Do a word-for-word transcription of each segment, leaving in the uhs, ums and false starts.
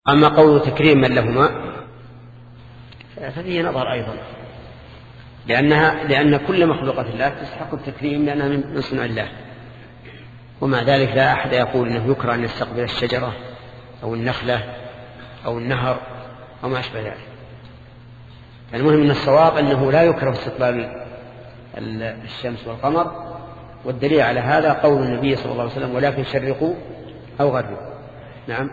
أما قول تكريما لهما ففيه نظر أيضا، لأنها لأن كل مخلوقات الله تستحق التكريم لأنها من صنع الله، ومع ذلك لا أحد يقول أنه يكره أن يستقبل الشجرة أو النخلة أو النهر أو ما أشبه ذلك. المهم من الصواب أنه لا يكره استقبال الشمس والقمر، والدليل على هذا قول النبي صلى الله عليه وسلم: ولكن شرقوا أو غربوا. نعم.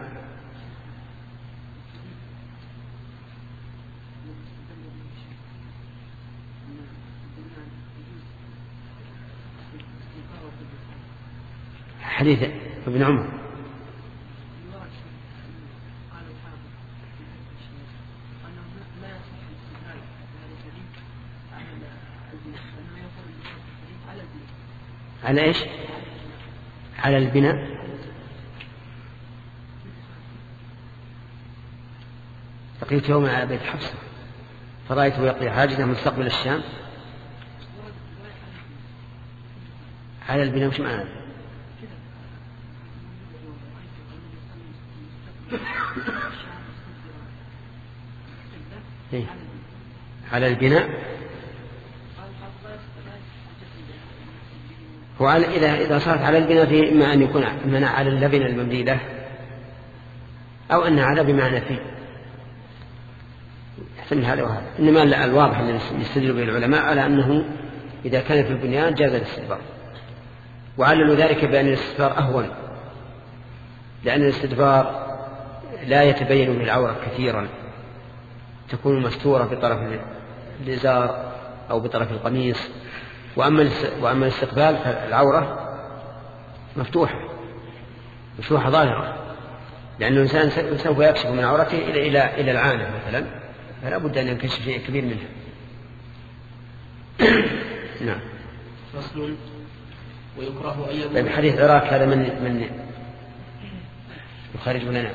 حديث ابن عمر على ايش؟ على البناء. لقيت يوما على بيت حفصة فرأيته يقضي حاجته مستقبل الشام على البناء. وش معنى؟ إيه؟ على البناء. وعلى إذا إذا صارت على البناء في إما أن يكون منع على اللبن المملي له، أو أن على بمعنى فيه. يحتمل هذا وهذا. إنما الواضح الذي يستدل به العلماء على أنه إذا كان في البنيان جاز الاستدبار، وعللوا ذلك بأن الاستدبار أهون، لأن الاستدبار لا يتبين من العورة كثيرا، تكون مستورة بطرف الإزار أو بطرف القميص. وأما وأما الاستقبال فالعورة مفتوحة مفتوحة ظاهرة، لأن الإنسان سوف يكشف من عورته إلى إلى إلى العانة مثلا، فلا بد أن ينكشف شيء كبير منها. نعم. فصل. ويكره أن يكون. طيب حديث عراك هذا من من يخرج لنا.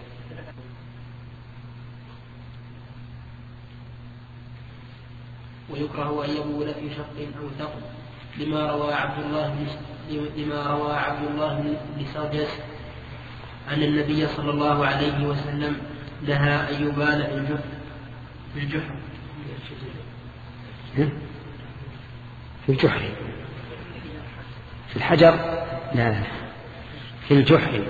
ويكره أن يبول في شق أو ثقب، لما روى عبد الله لما روى عبد الله بن سرجس أن النبي صلى الله عليه وسلم نهى أن يبال في الجحر في الجحر في الجحر في الحجر لا لا في الجحر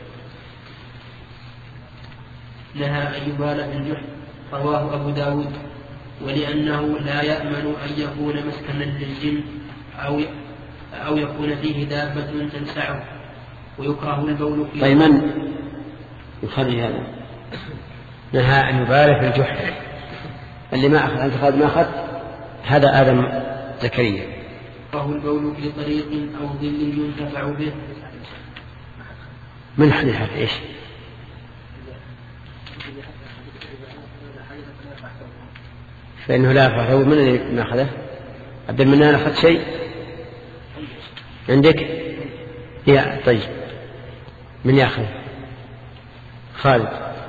نهى أن يبال في الجحر. رواه أبو داود. ولأنه لا يأمن أن يكون مسكنا للجن أو أو يكون فيه دابة تلسعه. ويكره البول فيه. طيب من يخرج هذا؟ نهى أن يبال في الجحر. اللي ما أخذ أنت خالد ما أخذ هذا آدم زكريا. يكره البول في طريق أو ظل ينتفع به. من حديث هذا إيش؟ فإنه لا يفعله. من اللي أخذه؟ عبد المنان أخذ شيء عندك؟ يا طيب من يأخذ؟ خالد.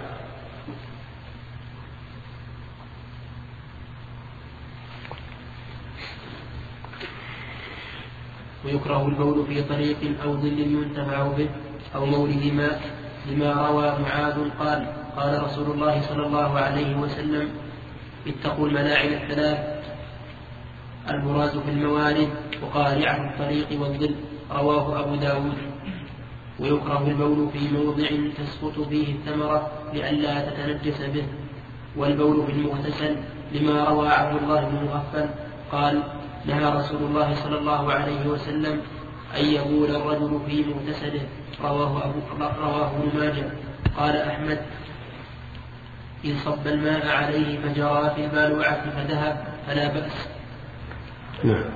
ويكره البول في طريق أو ظل ينتفع به أو مورد ماء، لما روى معاذ قال: قال رسول الله صلى الله عليه وسلم: اتقوا الملاعن الثلاث، البراز في الموارد وقارعة الطريق والظل. رواه أبو داود. ويكره البول في موضع تسقط فيه الثمرة لئلا تتنجس به، والبول في المغتسل، لما روى عبد الله بن مغفل قال: نهى رسول الله صلى الله عليه وسلم أن يبول الرجل في مغتسله. رواه أبو رواه ابن ماجه. قال أحمد: إن صب الماء عليه فجرى في البالوعة فذهب فلا بأس. نعم.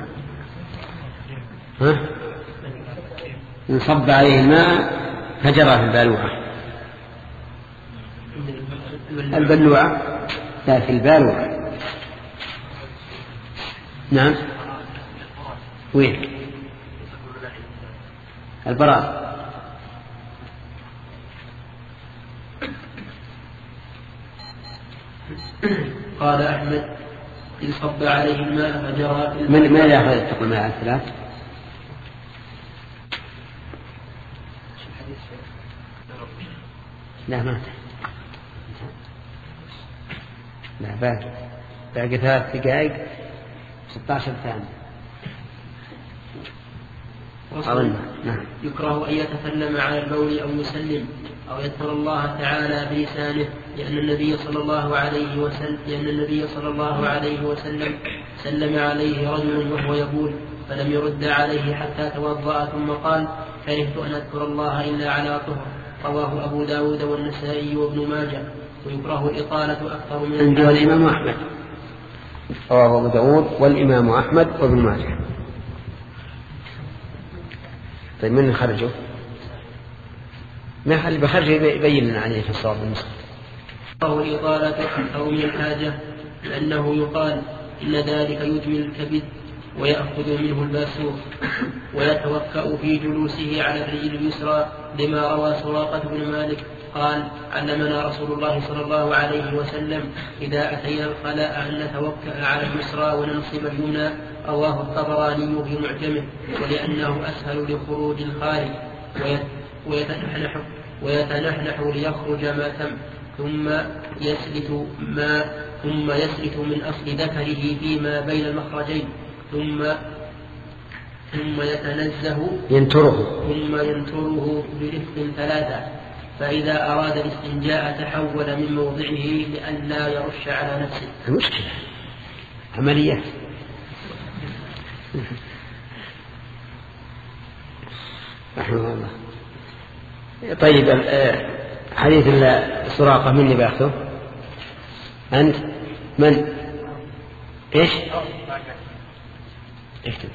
ها؟ إن صب عليه الماء فجرى في البالوعة. البلوعة لا في البالوعة. نعم. وين؟ البراء. قال أحمد: إن صب عليه الماء فجرى في الماء. من من يأخذ اتقوا الماء على الثلاث؟ لا ما لا باقي باقي ثلاث دقائق ستة عشر ثانية. نعم. يكره أن يتكلم على البول أو يسلم أو يذكر الله تعالى بلسانه، لأن النبي صلى الله عليه وسلم لأن النبي صلى الله عليه وسلم سلم عليه رجل وهو يبول فلم يرد عليه حتى توضأ ثم قال: كرهت أن أذكر الله إلا على طهر. رواه أبو داود والنسائي وابن ماجه. ويكره الإطالة أكثر من عندي والإمام أحمد. رواه أبو داود والإمام أحمد وابن ماجه. طيب من خرجه؟ ما اللي بخرجه يبين لنا عليه في الصواب المسلم. يكره الإطالة أكثر من الحاجة، لأنه يقال إن ذلك يدمي الكبد ويأخذ منه الباسور، ويتوكأ في جلوسه على الرجل اليسرى، لما روى سراقة بن مالك قال: علمنا رسول الله صلى الله عليه وسلم إذا أتينا الخلاء أن نتوكأ على اليسرى وننصب اليمنى. رواه الطبراني في معجمه، ولأنه أسهل لخروج الخارج، ويتنحنح, ويتنحنح ليخرج ما تم، ثم يسلت ما ثم يسلت من أصل ذكره فيما بين المخرجين، ثم ثم يتنزه ينتره ثم ينتره برفق ثلاثة، فإذا أراد الاستنجاء تحول من موضعه لئلا يرش على نفسه. المشكلة عملية. رحمه الله. طيب حديث سراقة من اللي بأخذه؟ أنت من؟ إيش؟ اكتب.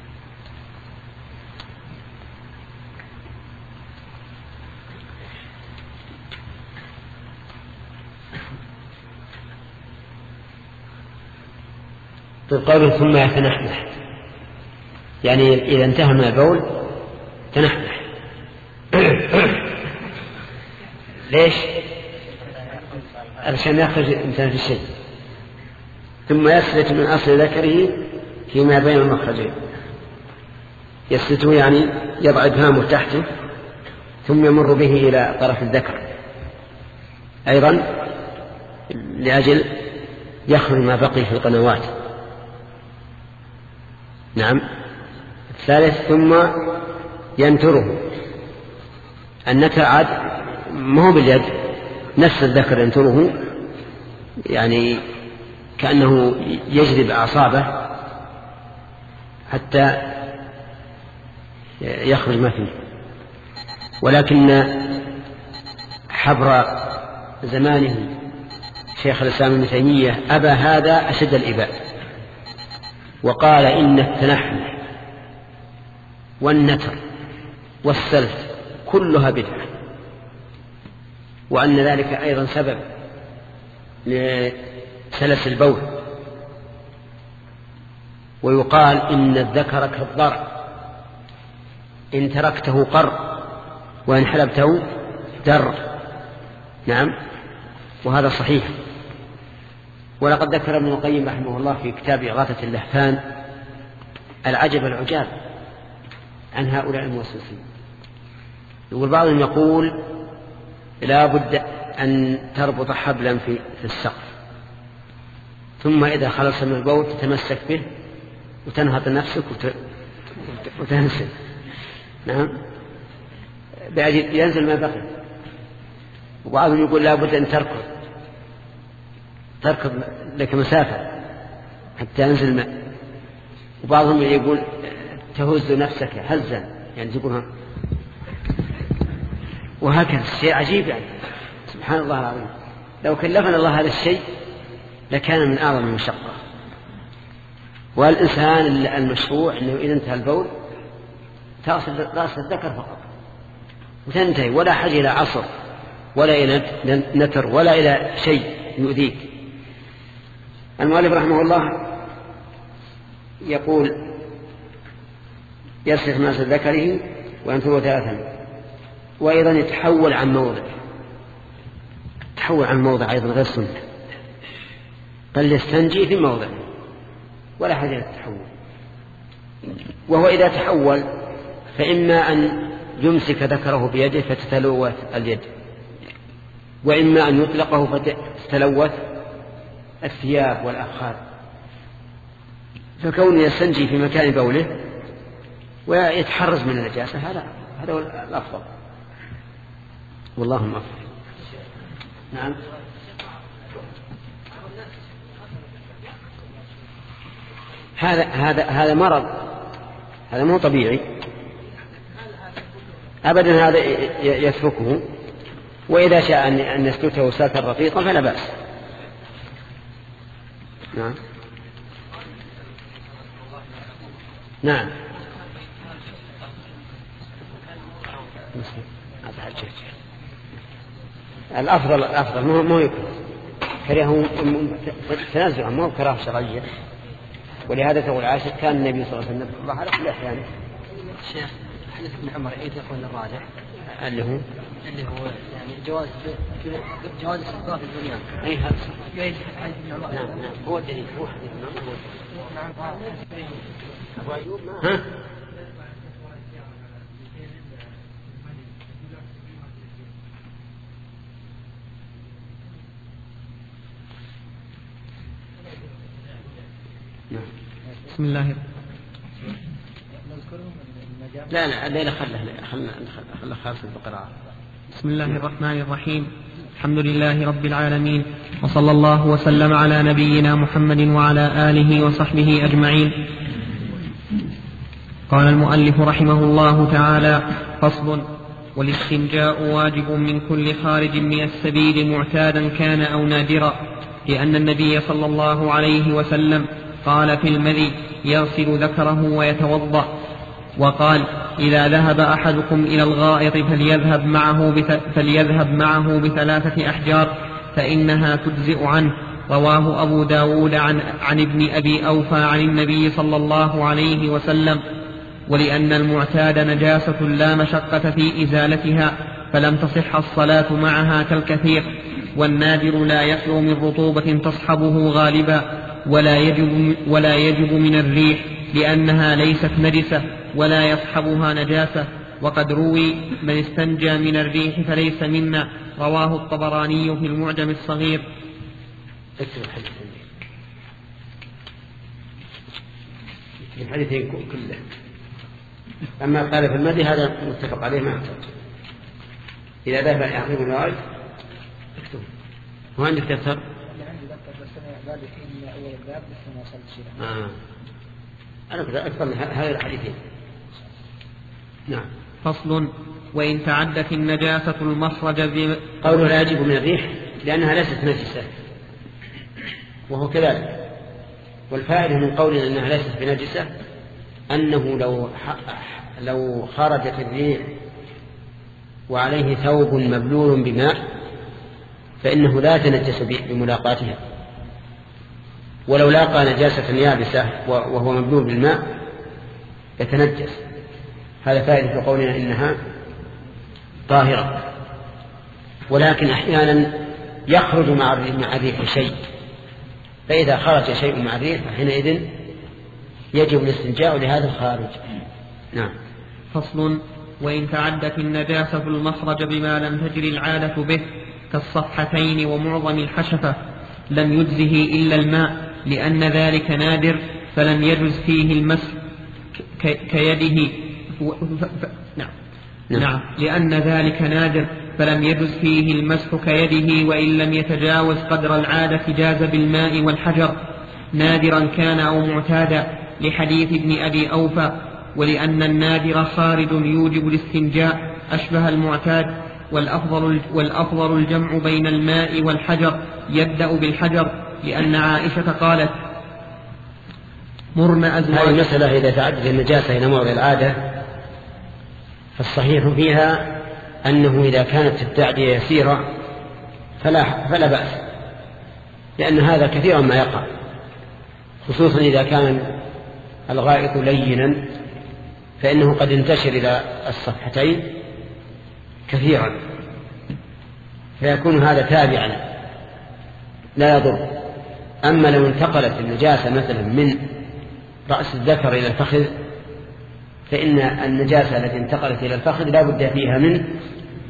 طيب قوله ثم يتنحنح، يعني إذا انتهى من البول تنحنح. ليش؟ علشان يخرج الإنسان في الشيء. ثم يسلت من أصل ذكره فيما بين المخرجين. يسلته يعني يضع إبهامه تحته ثم يمر به إلى طرف الذكر أيضا لأجل يخرج ما بقي في القنوات. نعم. الثالث ثم ينتره. النتر عاد ما هو باليد، نفس الذكر ينتره، يعني كأنه يجذب أعصابه حتى يخرج ما فيه. ولكن حبر زمانه شيخ الإسلام ابن تيمية أبى هذا أشد الإباء، وقال إن التنحنح والنتر والسلف كلها بدعة، وأن ذلك أيضا سبب لسلس البول. ويقال إن الذكر كالضرع، إن تركته قر وإن حلبته در. نعم، وهذا صحيح. ولقد ذكر ابن القيم رحمه الله في كتاب إغاثة اللهفان العجب العجاب عن هؤلاء الموسوسين. يقول بعضهم يقول لا بد أن تربط حبلا في السقف، ثم إذا خلص من البول تتمسك به وتنهض نفسك وتنسل. نعم، بعد ينزل ما بقي. وبعضهم يقول لا بد أن تركض تركض لك مسافة حتى ينزل الماء. وبعضهم يقول تهز نفسك هزا، يعني تقولها. وهكذا شيء عجيب، يعني سبحان الله العظيم. لو كلفنا الله هذا الشيء لكان من أعظم المشقة. والإنسان المشروع أنه إذا انتهى البول تغسل رأس الذكر فقط وتنتهي، ولا حاجة إلى عصر ولا إلى نتر ولا إلى شيء يؤذيك. المؤلف رحمه الله يقول يسلك ناس ذكره وينثر ثلاثا، وأيضا يتحول عن موضع تحول عن موضع أيضا غير سنة، بل يستنجي في موضع ولا حاجة للتحول. وهو إذا تحول فإما أن يمسك ذكره بيده فتتلوث اليد، وإما أن يطلقه فتتلوث الثياب والأفخاذ، فكونه يستنجي في مكان بوله ويتحرز من النجاسة هذا هذا هو الأفضل، والله أفضل. نعم. هذا هذا هذا مرض، هذا مو طبيعي أبدا، هذا يتركه، وإذا شاء أن يسلكه سلكا رقيقا فلا بأس. نعم. نعم. الأفضل الأفضل مو مو يكره، كرهه تنزعا مو كراهة شرعية، ولهذا تقول عائشة كان النبي صلى الله عليه وسلم الله على كل أحيان. شيخ حديث ابن عمر ايه يقول الراجح اللي هو اللي هو يعني جواز جواز استقرار في الدنيا. اي هذا حديث ابن عمر. نعم نعم هو الدليل، هو حديث ابن عمر. نعم. أبو أيوب ها بسم الله. لا لا الليلة خلنا خلنا خلنا خالص القراءة. بسم الله الرحمن الرحيم. الحمد لله رب العالمين، وصلى الله وسلم على نبينا محمد وعلى آله وصحبه أجمعين. قال المؤلف رحمه الله تعالى: فصل: والاستنجاء واجب من كل خارج من السبيل معتادا كان أو نادرا، لأن النبي صلى الله عليه وسلم قال في المذي: يغسل ذكره ويتوضأ. وقال: إذا ذهب أحدكم إلى الغائط فليذهب معه, فليذهب معه بثلاثة أحجار فإنها تجزئ عنه. رواه أبو داود عن, عن ابن أبي أوفى عن النبي صلى الله عليه وسلم. ولأن المعتاد نجاسة لا مشقة في إزالتها فلم تصح الصلاة معها كالكثير. والنادر لا يخلو من رطوبة تصحبه غالبا، ولا يجب, ولا يجب من الريح لأنها ليست نجسة ولا يصحبها نجاسة. وقد روي: من استنجى من الريح فليس منا. رواه الطبراني في المعجم الصغير. الحديثين كله. أما قال في المدي هذا متفق عليه ما يحتاج. إذا ذهب يعقب الوارد اكتب. هو عندك دفتر؟ آه. أنا كذا أكثر من هذه الحديثين. نعم. فصل: وإن تعدت النجاسة المخرج ب... قوله لا يجب من الريح لأنها ليست نجسة، وهو كذلك. والفائدة من قولنا أنها ليست بنجسة أنه لو لو خرجت الريح وعليه ثوب مبلول بماء فإنه لا يتنجس بملاقاتها، ولو لاقى نجاسة يابسة وهو مبلول بالماء يتنجس. هذا فائدة قولنا إنها طاهرة. ولكن أحيانا يخرج مع الريح شيء، فإذا خرج شيء مع الريح فحينئذ يجب الاستنجاء لهذا الخارج. نعم. فصل: وإن تعدت النجاسة المخرج بما لم تجري العادة به كالصفحتين ومعظم الحشفة لم يجزه إلا الماء، لأن ذلك نادر فلم يجز فيه المسح كيده. نعم. نعم. لأن ذلك نادر فلم يجز فيه المسح كيده، وإن لم يتجاوز قدر العادة جاز بالماء والحجر نادرا كان أو معتادا، لحديث ابن أبي أوفى. ولأن النادر خارج يوجب الاستنجاء أشبه المعتاد. والأفضل, والأفضل الجمع بين الماء والحجر، يبدأ بالحجر، لأن عائشة قالت: مرنا أزواج. هذه المسألة إذا تعدت النجاسة إلى موضع العادة فالصحيح فيها أنه إذا كانت التعدية يسيرة فلا, فلا بأس، لأن هذا كثيرا ما يقع، خصوصا إذا كان الغائط لينا فإنه قد ينتشر إلى الصفحتين كثيرا، فيكون هذا تابعا لا يضر. أما لو انتقلت النجاسة مثلا من رأس الذكر إلى الفخذ فإن النجاسة التي انتقلت إلى الفخذ لا بد فيها من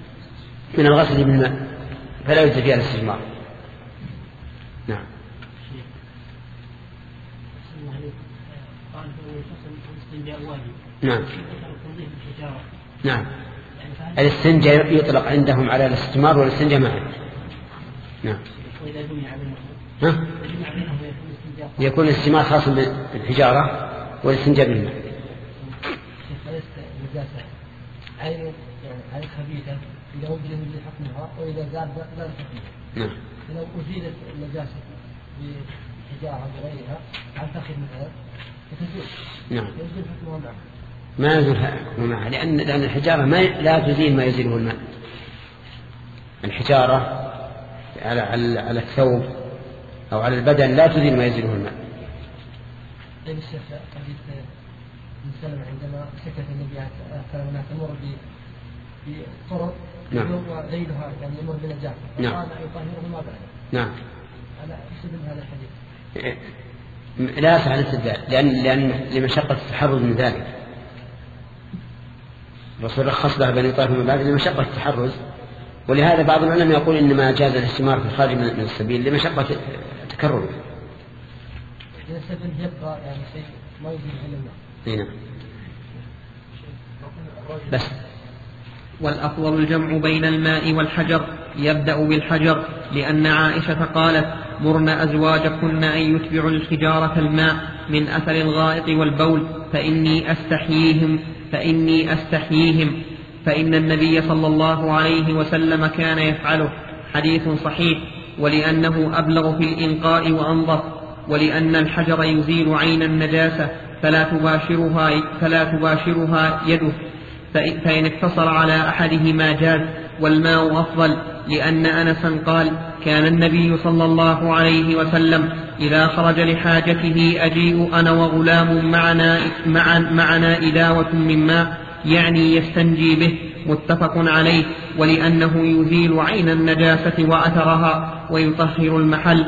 من الغسل بالماء، فلا يجب فيها الاستجمار. نعم. نعم نعم الاستنجاء يطلق عندهم على الاستمار والاستنجاء معا. نعم. ها؟ يكون الاستمار خاصا بالحجارة والاستنجاء بالماء. عين عين خبيثة إذا وجد لحكمها وإذا زال زال حكمها. نعم. لو أزيلت النجاسة بحجارة بغيرها عن فخذ مثلا فتزول. نعم. يزول حكمها معها. ما يزول حكمها معها لأن لأن الحجارة ما لا تزيل ما يزيله الماء. الحجارة على على على الثوب أو على البدن لا تزيل ما يزيله الماء. طيب الشيخ حديث سلم عندما سكت النبي كان هناك تمر بطرق نعم. وليلها يعني يمر بنجاة نعم. فقال يطهره ما بعد. نعم. على استدل هذا الحديث. لا يصح الاستدلال لأن لأن لمشقة التحرز من ذلك. الرسول رخص له بني طائف من بعد لمشقة التحرز، ولهذا بعض العلماء يقول إنما جاز الاستمار في الخارج من السبيل لمشقة تكرره. إذا السبيل يبقى يعني شيء ما يزيل إلا الماء. نعم. بس. والأفضل الجمع بين الماء والحجر، يبدأ بالحجر لأن عائشة قالت: مرن أزواجكن أن يتبعوا الحجارة الماء من أثر الغائط والبول فإني أستحييهم فإني أستحييهم فإن النبي صلى الله عليه وسلم كان يفعله. حديث صحيح، ولأنه أبلغ في الإنقاء وأنظف، ولأن الحجر يزيل عين النجاسة فلا تباشرها, فلا تباشرها يده، فإن اقتصر على أحدهما جاز، والماء أفضل، لأن أنسا قال: كان النبي صلى الله عليه وسلم إذا خرج لحاجته أجيء أنا وغلام معنا, معنا إداوة من ماء، يعني يستنجي به، متفق عليه، ولأنه يزيل عين النجاسة وأثرها ويطهر المحل.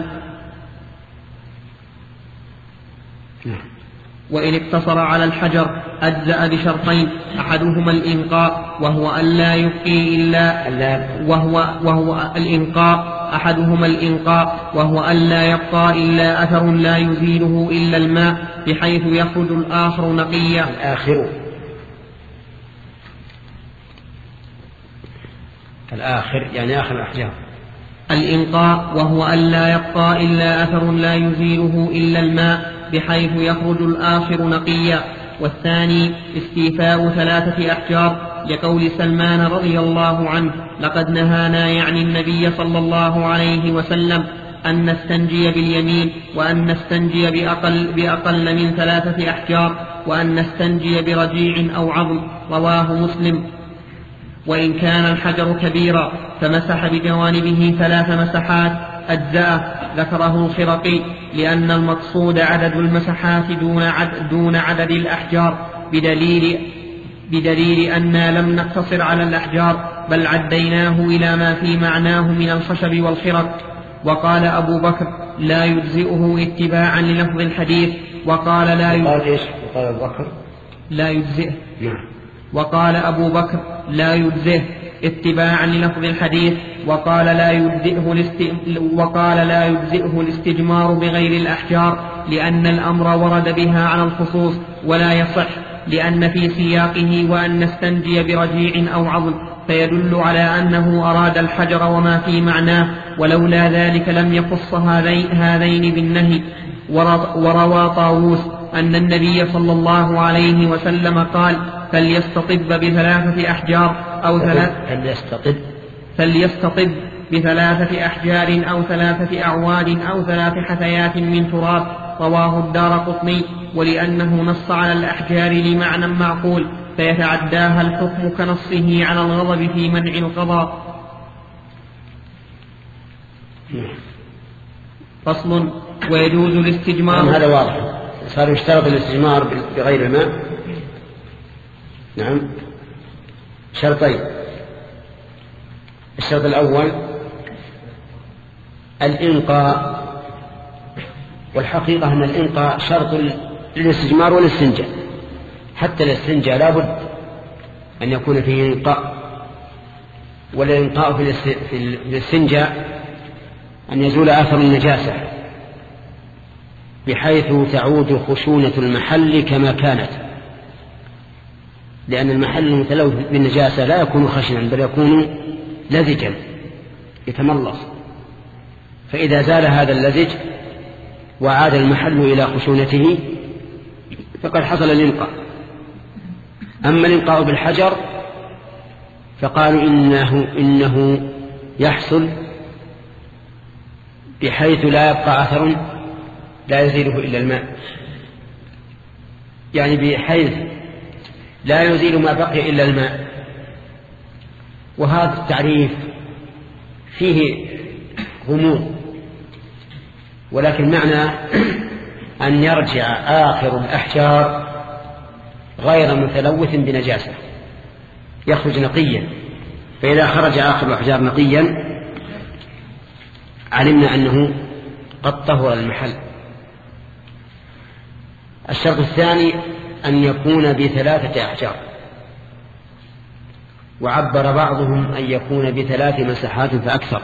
وإن اقتصر على الحجر أجزأ بشرطين: أحدهما الإنقاء وهو ألا يبقي إلا وهو وهو الإنقاء أحدهما الإنقاء وهو ألا يبقى إلا أثر لا يزيله إلا الماء، بحيث يخرج الآخر نقيا. الآخر الآخر يعني آخر الأحجار. الإنقاء وهو ألا يبقى إلا أثر لا يزيله إلا الماء، بحيث يخرج الآخر نقيا. والثاني استيفاء ثلاثة أحجار، لقول سلمان رضي الله عنه: لقد نهانا يعني النبي صلى الله عليه وسلم أن نستنجي باليمين، وأن نستنجي بأقل, بأقل من ثلاثة أحجار، وأن نستنجي برجيع أو عظم. رواه مسلم. وإن كان الحجر كبيرا فمسح بجوانبه ثلاث مسحات أجزاء، ذكره الخرقي، لأن المقصود عدد المسحات دون عدد, دون عدد الأحجار، بدليل, بدليل أننا لم نقتصر على الأحجار بل عديناه إلى ما في معناه من الخشب والخرق. وقال أبو بكر: لا يجزئه اتباعا للفظ الحديث، وقال لا يجزئه وقال أبو بكر لا يجزئه نعم. وقال أبو بكر: لا يجزئه اتباعا للفظ الحديث، وقال لا يجزئه الاست... وقال لا يجزئه الاستجمار بغير الأحجار، لأن الأمر ورد بها على الخصوص ولا يصح، لأن في سياقه وأن نستنجي برجيع أو عظم، فيدل على أنه أراد الحجر وما في معناه، ولولا ذلك لم يخص هذين بالنهي. وروى طاووس أن النبي صلى الله عليه وسلم قال: فليستطب بثلاثة أحجار أو ثلاث فليستطب فليستطب بثلاثة أحجار أو ثلاثة أعواد أو ثلاث حثيات من تراب. رواه الدارقطني. ولأنه نص على الأحجار لمعنى معقول فيتعداها الحكم كنصه على الغضب في منع القضاء. فصل. ويجوز الاستجمار. هذا واضح. صار يشترط الاستجمار بغير الماء. نعم، شرطين. الشرط الأول الإنقاء، والحقيقة أن الإنقاء شرط للاستجمار والاستنجاء، حتى الاستنجاء لا بد أن يكون فيه إنقاء، والإنقاء في الاستنجاء أن يزول أثر النجاسة بحيث تعود خشونة المحل كما كانت، لأن المحل المتلوث بالنجاسة لا يكون خشنا بل يكون لزجا يتملص، فإذا زال هذا اللزج وعاد المحل إلى خشونته فقد حصل الإنقاء. أما الإنقاء بالحجر فقالوا إنه, إنه يحصل بحيث لا يبقى أثر لا يزيله إلا الماء، يعني بحيث لا يزيل ما بقي إلا الماء. وهذا التعريف فيه غموض، ولكن معنى أن يرجع آخر الأحجار غير متلوث بنجاسة يخرج نقيا، فإذا خرج آخر الأحجار نقيا علمنا أنه قد طهر المحل. الشرط الثاني أن يكون بثلاثة أحجار، وعبر بعضهم أن يكون بثلاث مساحات فأكثر.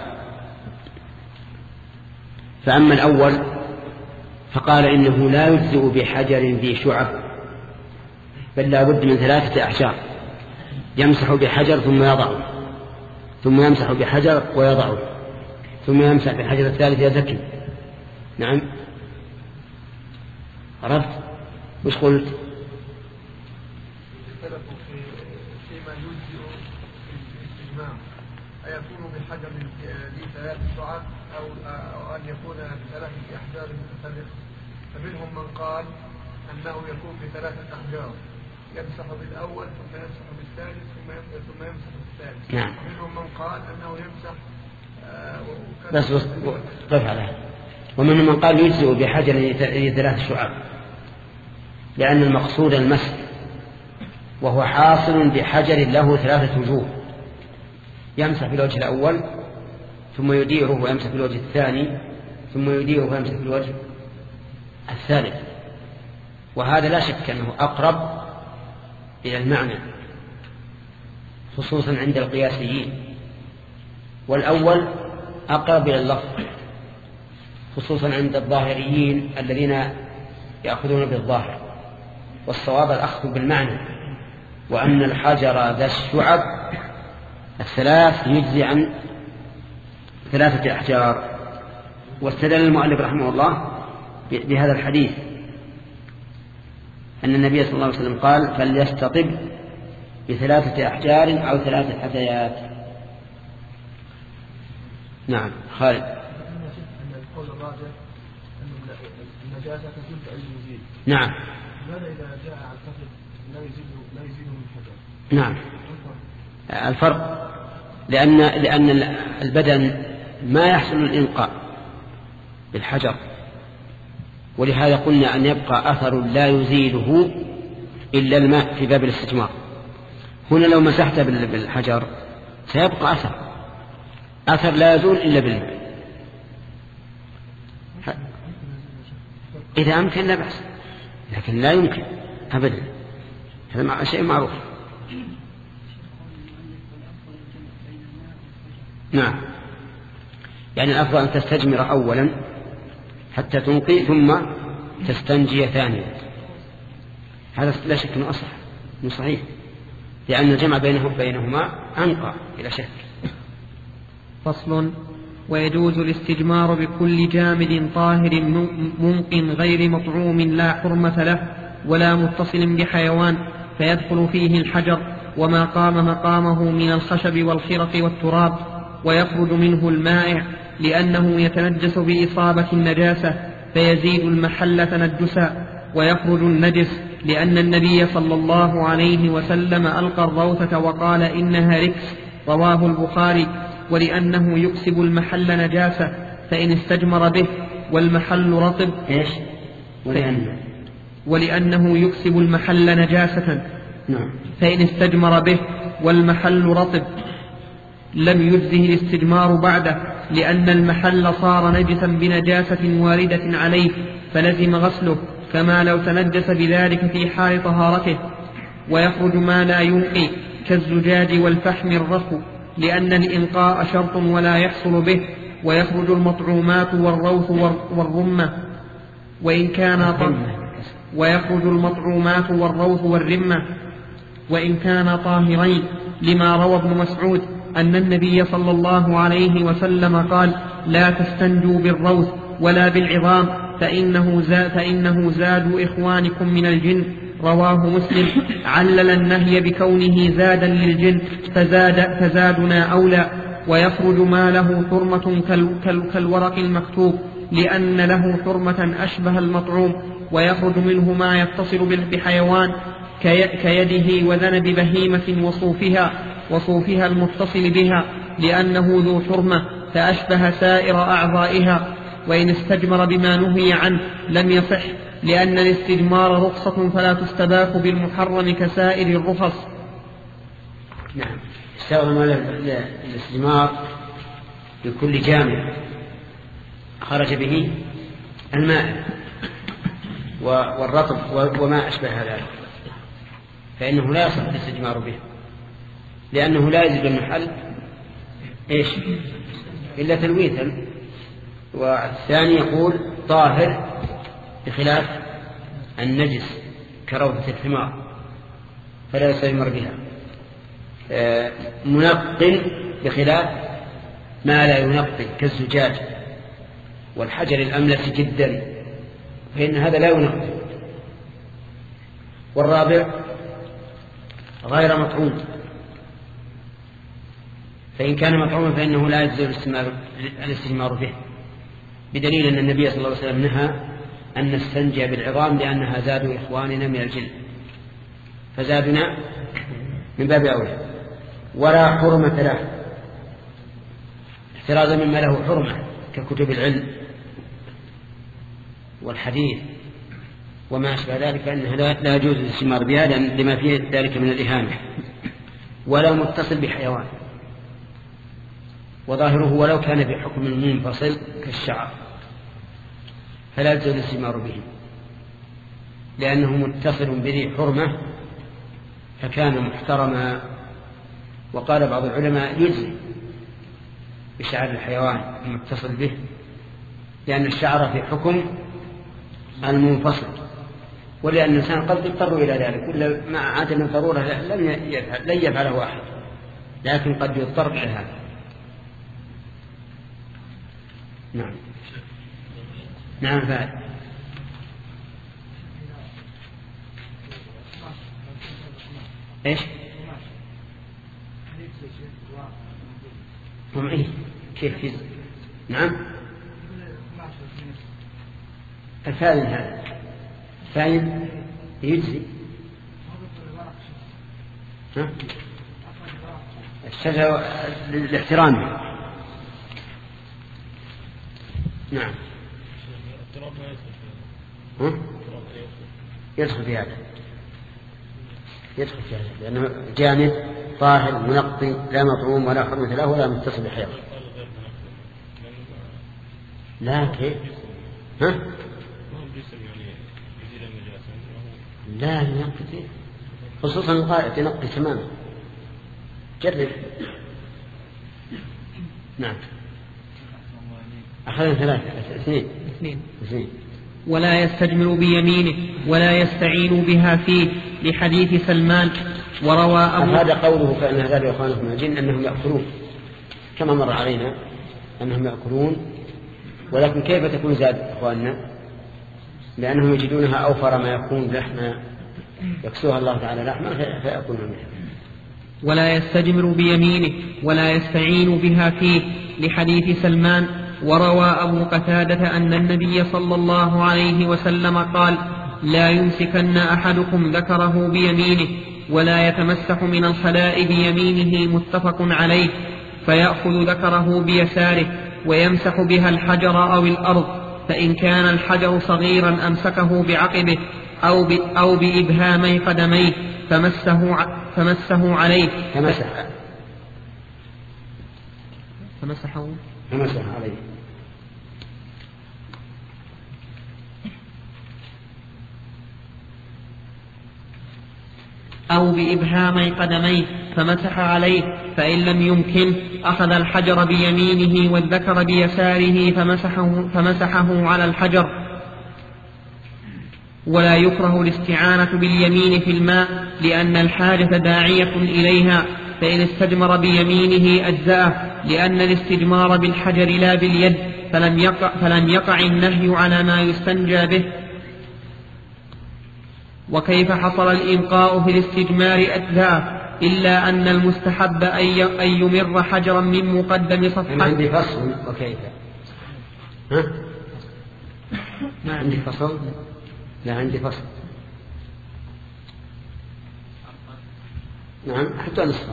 فأما الأول فقال إنه لا يجزئ بحجر ذي شعب، بل لا بد من ثلاثة أحجار، يمسح بحجر ثم يضعه، ثم يمسح بحجر ويضعه، ثم يمسح بحجر الثالث يزكي. نعم عرفت وش قلت؟ اختلفوا فيما يجزئ الاستجمام، أيكون بحجر ذي ثلاث شعب أو أن يكون بثلاثة أحجار مختلفة. فمنهم من قال أنه يكون بثلاثة أحجار يمسح بالأول ثم يمسح بالثالث ثم ثم يمسح بالثالث. نعم. ومنهم من قال أنه يمسح آه بس بس قف عليها. ومنهم من قال يجزئ بحجر ذي ثلاث شعب، لأن المقصود المسح، وهو حاصل بحجر له ثلاثة وجوه، يمسح بالوجه الأول ثم يديره ويمسح بالوجه الثاني ثم يديره ويمسح بالوجه الثالث. وهذا لا شك أنه أقرب إلى المعنى خصوصا عند القياسيين، والأول أقرب إلى اللفظ خصوصا عند الظاهريين الذين يأخذون بالظاهر، والصواب الأخذ بالمعنى، وأن الحجر ذا الشعب الثلاث يجزي عن ثلاثة أحجار. واستدل المؤلف رحمه الله بهذا الحديث أن النبي صلى الله عليه وسلم قال فليستطب بثلاثة أحجار أو ثلاثة حثيات. نعم خالد. القول الراجح أن النجاسة تزول بأي مزيد. نعم. ماذا إذا جاء عن فقد لا يزيد لا يزيد من الحجر؟ نعم. الفرق لأن لأن البدن ما يحصل الإنقاء بالحجر، ولهذا قلنا أن يبقى أثر لا يزيله إلا الماء في باب الاستجمار. هنا لو مسحت بالحجر سيبقى أثر أثر لا يزول إلا بالماء. إذا أمكن لا بأس، لكن لا يمكن أبدا، هذا شيء معروف. نعم، يعني الأفضل أن تستجمر أولا حتى تنقي ثم تستنجي ثانيا، هذا لا شك أنه أصح أنه صحيح، لأن الجمع بينهم بينهما أنقى بلا شك. فصل. ويجوز الاستجمار بكل جامد طاهر ممق غير مطعوم لا حرمة له ولا متصل بحيوان، فيدخل فيه الحجر وما قام مقامه من الخشب والخرق والتراب، ويخرج منه المائع لأنه يتنجس بإصابة النجاسة فيزيد المحل تنجسا، ويخرج النجس لأن النبي صلى الله عليه وسلم ألقى الروثة وقال إنها ركس، رواه البخاري. ولأنه يكسب المحل نجاسة فإن استجمر به والمحل رطب إيش؟ ولأنه ولأنه يكسب المحل نجاسة نعم. فإن استجمر به والمحل رطب لم يجزه الاستجمار بعده، لأن المحل صار نجسا بنجاسة واردة عليه فلزم غسله، كما لو تنجس بذلك في حال طهارته. ويخرج ما لا ينقي كالزجاج والفحم الرفو، لأن الإنقاء شرط ولا يحصل به. ويخرج المطعومات والروث والرمة وإن كان طهر ويخرج المطعومات والروث والرمة وإن كانا طاهرين، لما روى ابن مسعود أن النبي صلى الله عليه وسلم قال: لا تستنجوا بالروث ولا بالعظام فإنه زاد, فإنه زاد إخوانكم من الجن. رواه مسلم. علل النهي بكونه زادا للجن، فزاد فزادنا أولى. ويخرج ما له حرمة كالورق المكتوب، لأن له حرمة أشبه المطعوم. ويخرج منه ما يتصل بحيوان كيده وذنب بهيمة وصوفها وصوفها المتصل بها، لأنه ذو حرمة فأشبه سائر أعضائها. وإن استجمر بما نهي عنه لم يصح، لأن الاستجمار رخصة فلا تستباح بالمحرم كسائر الرخص. نعم. استخدم الاستجمار بكل جامع خرج به الماء والرطب وما أشبه ذلك، فإنه لا يصح الاستجمار به، لأنه لا يزيد المحل إيش إلا تلويثا. والثاني يقول طاهر بخلاف النجس كروثة الحمار فلا يستجمر بها. منق بخلاف ما لا ينقي كالزجاج والحجر الأملس جدا، فإن هذا لا ينقي. والرابع غير مطعوم، فإن كان مطعوما فإنه لا يجوز الاستجمار به، بدليل أن النبي صلى الله عليه وسلم نهى أن نستنجي بالعظام لأنها زاد إخواننا من الجن، فزادنا من باب أولى. ولا حرمة له، احترازا مما له حرمة ككتب العلم والحديث وما أشبه ذلك، فإنها لا يجوز الاستجمار بها لما فيه ذلك من الإهانة. ولا متصل بحيوان، وظاهره ولو كان في حكم منفصل كالشعر فلا يجوز الاستجمار به، لأنه متصل بذي حرمة فكان محترما. وقال بعض العلماء يجزي بشعر الحيوان المتصل به، لأن الشعر في حكم المنفصل، ولأن الإنسان قد يضطر إلى ذلك، ولا مع عدم الضرورة لن يفعل لن يفعله أحد، لكن قد يضطر إلى هذا. نعم. نعم فعل. إيش؟ ومعي كيف كيف؟ نعم. الفاعل هذا فاعل يجزي. ها؟ الشجرة للاحترام. نعم. ها؟ يدخل في هذا، يدخل في هذا لأنه جامد طاهر منقي لا مطعوم ولا حرمة له ولا متصل بحيوان. لكن ها؟ لا ينقي، خصوصا القائد ينقي تماما. جرب. نعم. أخذنا ثلاثة اثنين اثنين اثنين. ولا يستجمر بيمينه ولا يستعين بها فيه، لحديث سلمان. وروى أبو هذا قوله فإن هذا لإخوانكم من الجن أنهم يأكلون، كما مر علينا أنهم يأكلون، ولكن كيف تكون زاد إخواننا؟ لأنهم يجدونها أوفر ما يكون لحما يكسوها الله تعالى لحما فيأكلون منها. ولا يستجمر بيمينه ولا يستعين بها فيه، لحديث سلمان. وروى أبو قتادة أن النبي صلى الله عليه وسلم قال: لا يمسكن أحدكم ذكره بيمينه ولا يتمسح من الخلاء بيمينه، متفق عليه. فيأخذ ذكره بيساره ويمسح بها الحجر أو الأرض، فإن كان الحجر صغيرا أمسكه بعقبه أو, ب... أو بإبهامي قدميه فمسه, ع... فمسه عليه فمسح فمسحه فمسح عليه أو بإبهامي قدميه فمسح عليه، فإن لم يمكن أخذ الحجر بيمينه والذكر بيساره فمسحه, فمسحه على الحجر. ولا يكره الاستعانة باليمين في الماء لأن الحاجة داعية إليها، فإن استجمر بيمينه أجزأه، لأن الاستجمار بالحجر لا باليد، فلم يقع, فلم يقع النهي على ما يستنجى به. وكيف حصل الإلقاء في الاستجمار أجزأه إلا أن المستحب أن يمر حجرا من مقدم صفحة. أنا عندي فصل وكيف؟ ها؟ ما عندي فصل؟ لا عندي فصل. نعم حتى نصف.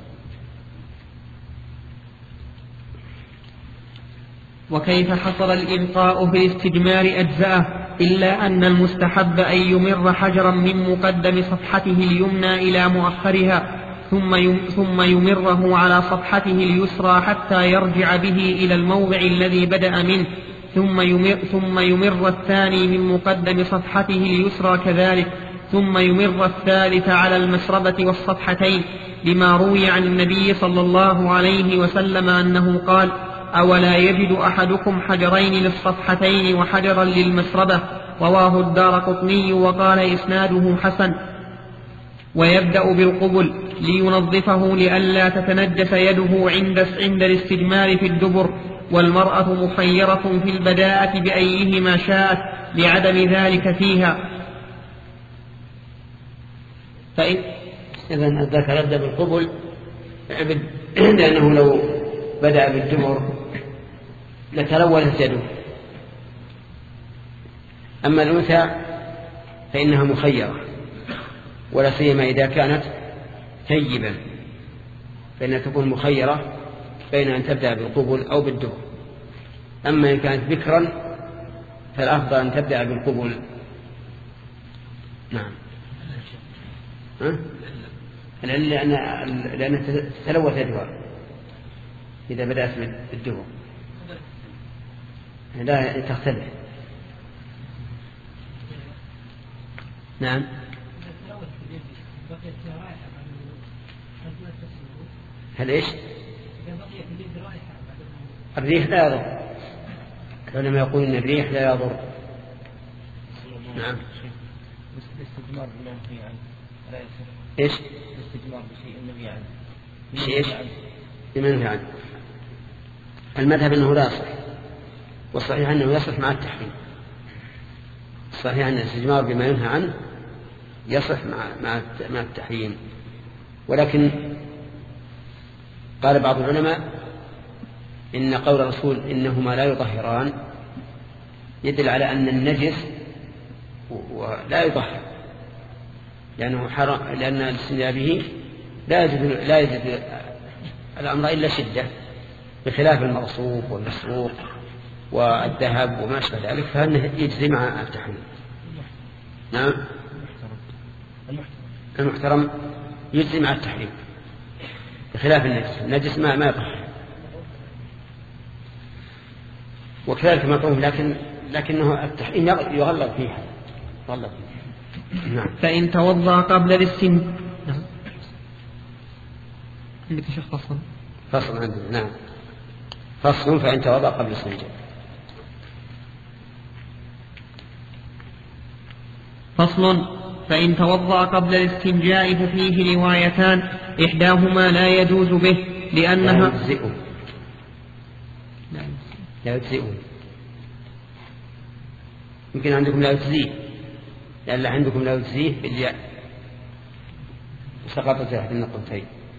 وكيف حصل الإلقاء في الاستجمار أجزأه إلا أن المستحب أن يمر حجرا من مقدم صفحته اليمنى إلى مؤخرها ثم ثم يمره على صفحته اليسرى حتى يرجع به إلى الموضع الذي بدأ منه، ثم يمر, ثم يمر الثاني من مقدم صفحته اليسرى كذلك، ثم يمر الثالث على المسربة والصفحتين، لما روي عن النبي صلى الله عليه وسلم أنه قال: أولا يجد أحدكم حجرين للصفحتين وحجرا للمسربة؟ رواه الدارقطني وقال إسناده حسن. ويبدأ بالقبل لينظفه لئلا تتنجس يده عند عند الاستجمار في الدبر، والمرأة مخيرة في البداءة بأيهما شاءت لعدم ذلك فيها. فإن إذن الذكر يبدأ بالقبل لأنه لو بدأ بالدبر لتلوثت يده. أما الأنثى فإنها مخيرة، ولا سيما إذا كانت ثيبا فإنها تكون مخيرة بين أن تبدأ بالقبل أو بالدبر. أما إن كانت بكرا فالأفضل أن تبدأ بالقبل. نعم. ها؟ لأن لأن تتلوث يدها إذا بدأت بالدبر لا تختلف. نعم. هل إيش؟ الريح لا يضر، العلماء يقولون إن الريح لا يضر. نعم. الاستجمار بالنهي عنه لا يصح. إيش؟ الاستجمار بشيء النبي عنه. بشيء إيش؟ بما ينهى عنه. المذهب أنه لا يصح، والصحيح أنه يصح مع التحريم. الصحيح أن الاستجمار بما ينهى عنه يصح مع مع مع التحريم. ولكن قال بعض العلماء إن قول الرسول إنهما لا يطهران يدل على أن النجس لا يطهر، لأنه حرام، لأن الاستنجاء به لا يجد لا يجد الأمر إلا شدة، بخلاف المغصوب والمسروق والذهب وما أشبه ذلك فإنه يجزي مع التحريم. نعم. المحترم يجزي مع التحريم بخلاف النجس. النجس ما ما يطهر، وكذلك مطعوم، لكن لكنه التحريم يغلظ فيها يغلظ فيها. نعم. فإن توضأ قبل الاستنجاء. نعم. عندك شيخ فصل؟ فصل عندنا. نعم. فصل فإن توضأ قبل الاستنجاء. فصل فإن توضأ قبل الاستنجاء ففيه روايتان، إحداهما لا يجوز به لأنها لا يجزئه لا يجزئه يمكن عندكم لا يجزيه، لأن عندكم لا يجزيه بالياء سقطت أحد النقطتين.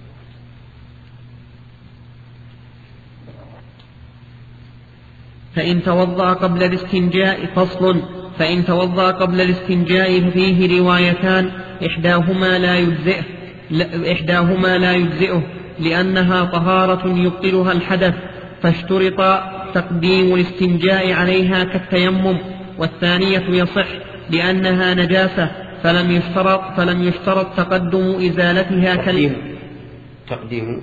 فإن توضأ قبل الاستنجاء. فصل فإن توضأ قبل الاستنجاء ففيه روايتان، إحداهما لا يجزئه إحداهما لا يجزئه لأنها طهارة يبطلها الحدث، فاشترط تقديم الاستنجاء عليها كالتيمم، والثانية يصح لأنها نجاسة فلم يشترط فلم يشترط تقدم إزالتها كالتيمم. تقديم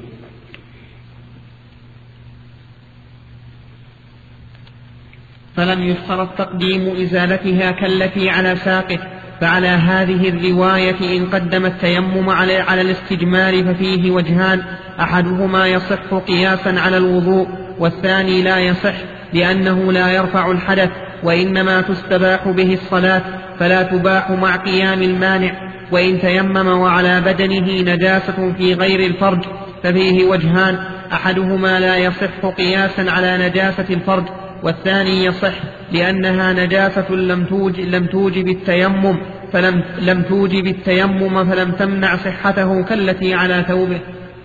فلم يشترط تقديم إزالتها كالتي على ساقه. فعلى هذه الرواية إن قدم التيمم على, على الاستجمار ففيه وجهان، أحدهما يصح قياسا على الوضوء، والثاني لا يصح لأنه لا يرفع الحدث، وإنما تستباح به الصلاة فلا تباح مع قيام المانع. وإن تيمم وعلى بدنه نجاسة في غير الفرج ففيه وجهان، أحدهما لا يصح قياسا على نجاسة الفرج، والثاني يصح لأنها نجاسة لم توجب, لم توجب التيمم فلم لم توجب التيمم فلم تمنع صحته كالتي على ثوبه.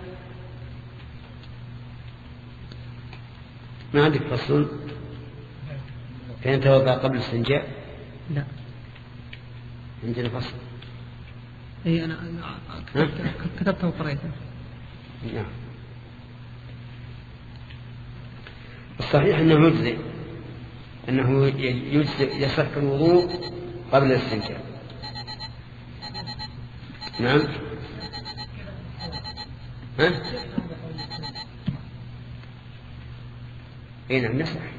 ما عندك فصل كان توضأ قبل الاستنجاء؟ لا عندنا فصل. اي انا كتبته وقريته. نعم. الصحيح انه يجزئ انه يجزئ يصح الوضوء قبل الاستنجاء. نعم. ها؟ اي نعم نصح.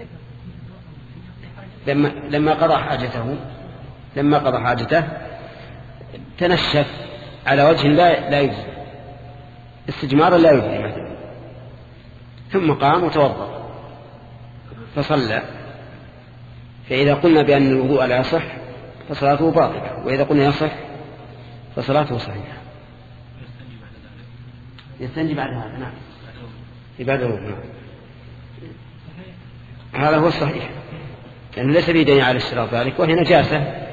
لما لما قضى حاجته لما قضى حاجته تنشف على وجه لا لا يجزي استجمارا لا يجزي مثلا، ثم قام وتوضأ فصلى، فإذا قلنا بأن الوضوء لا يصح فصلاته باطلة، وإذا قلنا يصح فصلاته صحيحة. يستنجي بعد هذا. نعم بعد الوضوء. نعم هذا هو الصحيح، لأنه ليس به دليل على اشتراط ذلك، وهي نجاسة.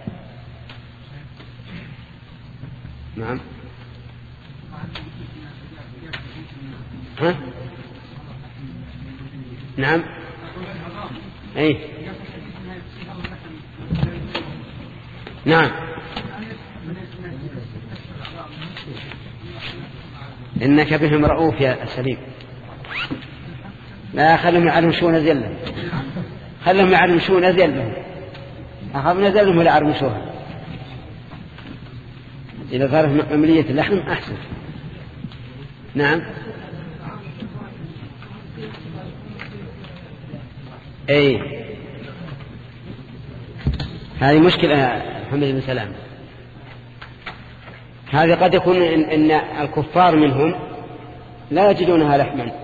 نعم. ها؟ نعم. أي نعم. إنك بهم رؤوف يا سليم. لا خلهم يعرمشون ذلهم، خلهم يعرمشون ذلهم، أخذنا ذلهم ولا يعرمشوها. إذا صارت عملية اللحم أحسن. نعم. أي هذه مشكلة محمد بن سلام. هذه قد يكون إن, إن الكفار منهم لا يجدونها لحما،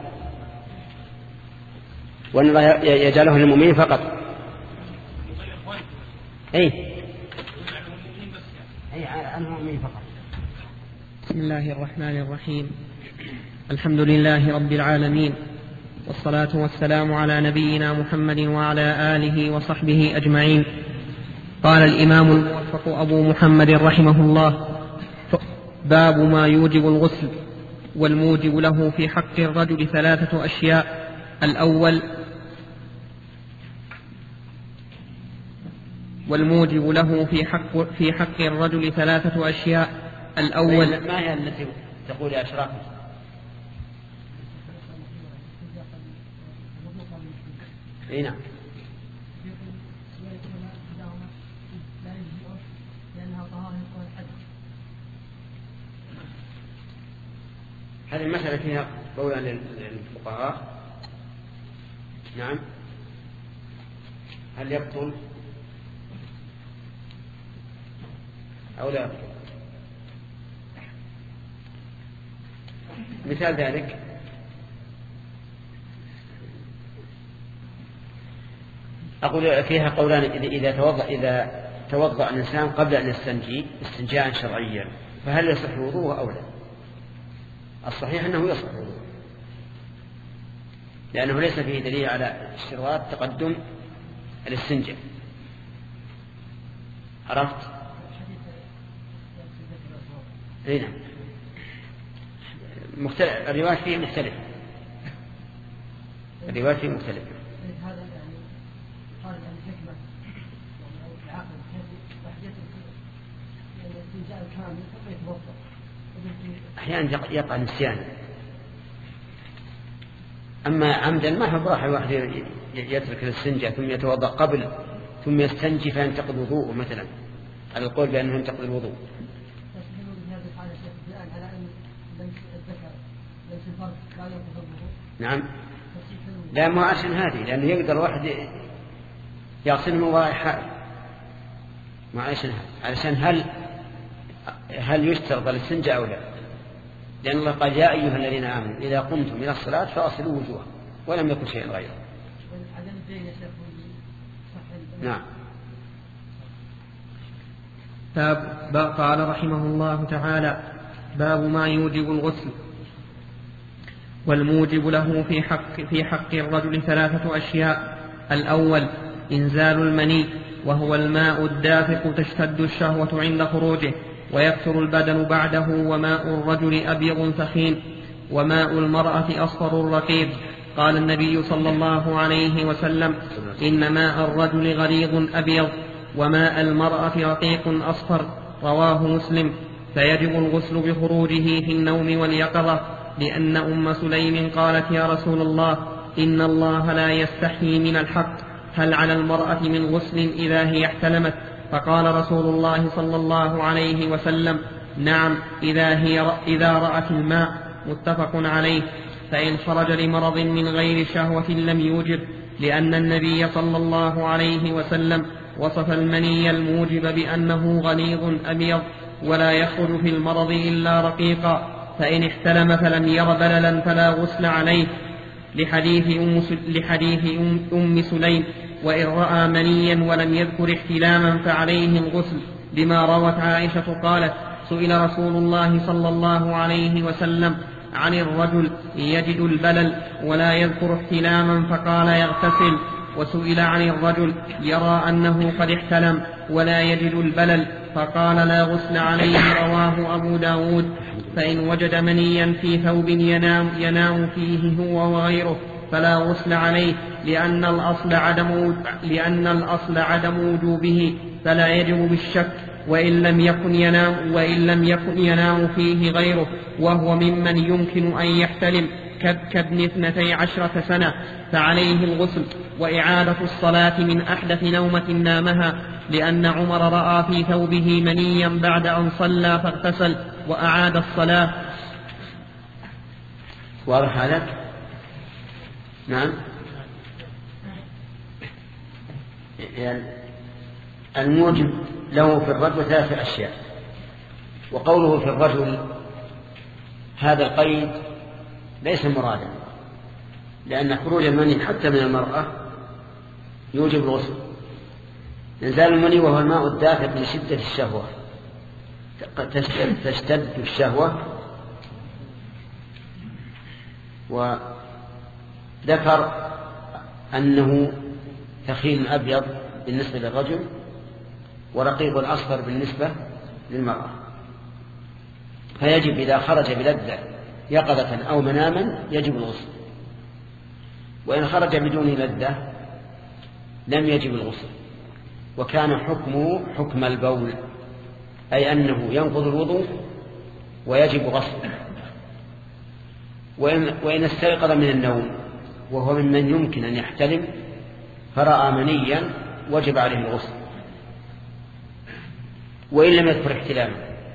وأن الله يجعله للمؤمنين فقط. أي أي عن المؤمنين فقط. بسم الله الرحمن الرحيم. الحمد لله رب العالمين، والصلاة والسلام على نبينا محمد وعلى آله وصحبه أجمعين. قال الإمام الموفق أبو محمد رحمه الله: باب ما يوجب الغسل. والموجب له في حق الرجل ثلاثة أشياء. الأول والموجب له في حق في حق الرجل ثلاثة أشياء. الأول ما هي التي تقول يا أشراف؟ اي نعم. هذه المسألة فيها قولا للفقهاء. نعم. هل يبطل أو لا يبطل؟ مثال ذلك أقول فيها قولان: إذا توضأ إذا توضأ الإنسان قبل أن يستنجي استنجاء شرعيا فهل يصح وضوءه أو لا؟ الصحيح أنه يصح وضوءه، لأنه ليس فيه دليل على اشتراط تقدم الاستنجاء. عرفت؟ هنا مختلف، الروايات فيه مختلفة، الروايات فيه مختلفة. أحيانا يقع نسيان، أما عمدا ما هو براحة الواحد يترك الاستنجاء ثم يتوضأ قبل ثم يستنجي فينتقض وضوءه مثلا، على القول بأنه ينتقض الوضوء. نعم. لا مو عشان هذه، لأنه يقدر واحد يغسل من وراء حائل، ما عشان علشان هل هل يشترط الاستنجاء أو لا؟ لأن الله قال: يا أيها الذين آمنوا إذا قمتم إلى الصلاة فاغسلوا وجوهكم، ولم يكن شيء غيره. نعم. باب قال رحمه الله تعالى: باب ما يوجب الغسل. والموجب له في حق, في حق الرجل ثلاثة أشياء: الأول إنزال المني، وهو الماء الدافق تشتد الشهوة عند خروجه ويكثر البدن بعده، وماء الرجل أبيض ثخين، وماء المرأة أصفر رقيق. قال النبي صلى الله عليه وسلم: إن ماء الرجل غليظ أبيض، وماء المرأة رقيق أصفر. رواه مسلم. فيجب الغسل بخروجه في النوم واليقظة، لأن أم سليم قالت: يا رسول الله، إن الله لا يستحيي من الحق، هل على المرأة من غسل إذا هي احتلمت؟ فقال رسول الله صلى الله عليه وسلم: نعم، إذا, هي إذا رأت الماء. متفق عليه. فإن خرج لمرض من غير شهوة لم يوجب، لأن النبي صلى الله عليه وسلم وصف المني الموجب بأنه غليظ أبيض ولا يخرج في المرض إلا رقيقا، فإن احتلم فلم ير بللا فلا غسل عليه، لحديث أم, لحديث أم, أم سليم: وإن رأى منيا ولم يذكر احتلاما فعليه الغسل، لما روت عائشة قالت: سئل رسول الله صلى الله عليه وسلم عن الرجل يجد البلل ولا يذكر احتلاما فقال: يغتسل. وسئل عن الرجل يرى أنه قد احتلم ولا يجد البلل فقال: لا غسل عليه. رواه أبو داود. فإن وجد منيا في ثوب ينام, ينام فيه هو وغيره فلا غسل عليه، لأن الأصل عدم, لأن الأصل عدم وجوبه، فلا يجب بالشك. وإن لم يكن ينام, وإن لم يكن ينام فيه غيره وهو ممن يمكن أن يحتلم كابن اثنتي عشرة سنة فعليه الغسل وإعادة الصلاة من أحدث نومة نامها، لأن عمر رأى في ثوبه منيا بعد أن صلى فاغتسل وأعاد الصلاة. واضح هذا؟ نعم. يعني الموجب له في الرجل ثلاث أشياء. وقوله في الرجل هذا القيد ليس مرادا، لأن خروج المني حتى من المرأة يوجب الغسل. إنزال المني وهو الماء الدافق لشدة الشهوة، تشتد الشهوة. وذكر أنه ثخين أبيض بالنسبة للرجل ورقيق أصفر بالنسبة للمرأة، فيجب إذا خرج بلذة يقظة أو مناما يجب الغسل، وإن خرج بدون لذة لم يجب الغسل. وكان حكمه حكم البول، أي أنه ينقض الوضوء ويجب غسله. وإن, وإن استيقظ من النوم وهو ممن يمكن أن يحتلم فرأى منيا وجب عليه الغسل، وإن لم يذكر احتلاما.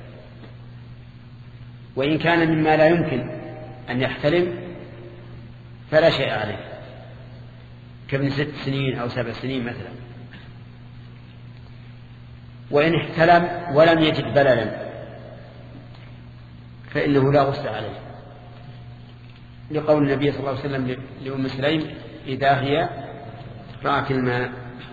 وإن كان مما لا يمكن أن يحتلم فلا شيء عليه، كابن ست سنين أو سبع سنين مثلا. وإن احتلم ولم يجد بللا فإنه لا غسل عليه، لقول النبي صلى الله عليه وسلم لأم سليم: إذا هي رأت الماء.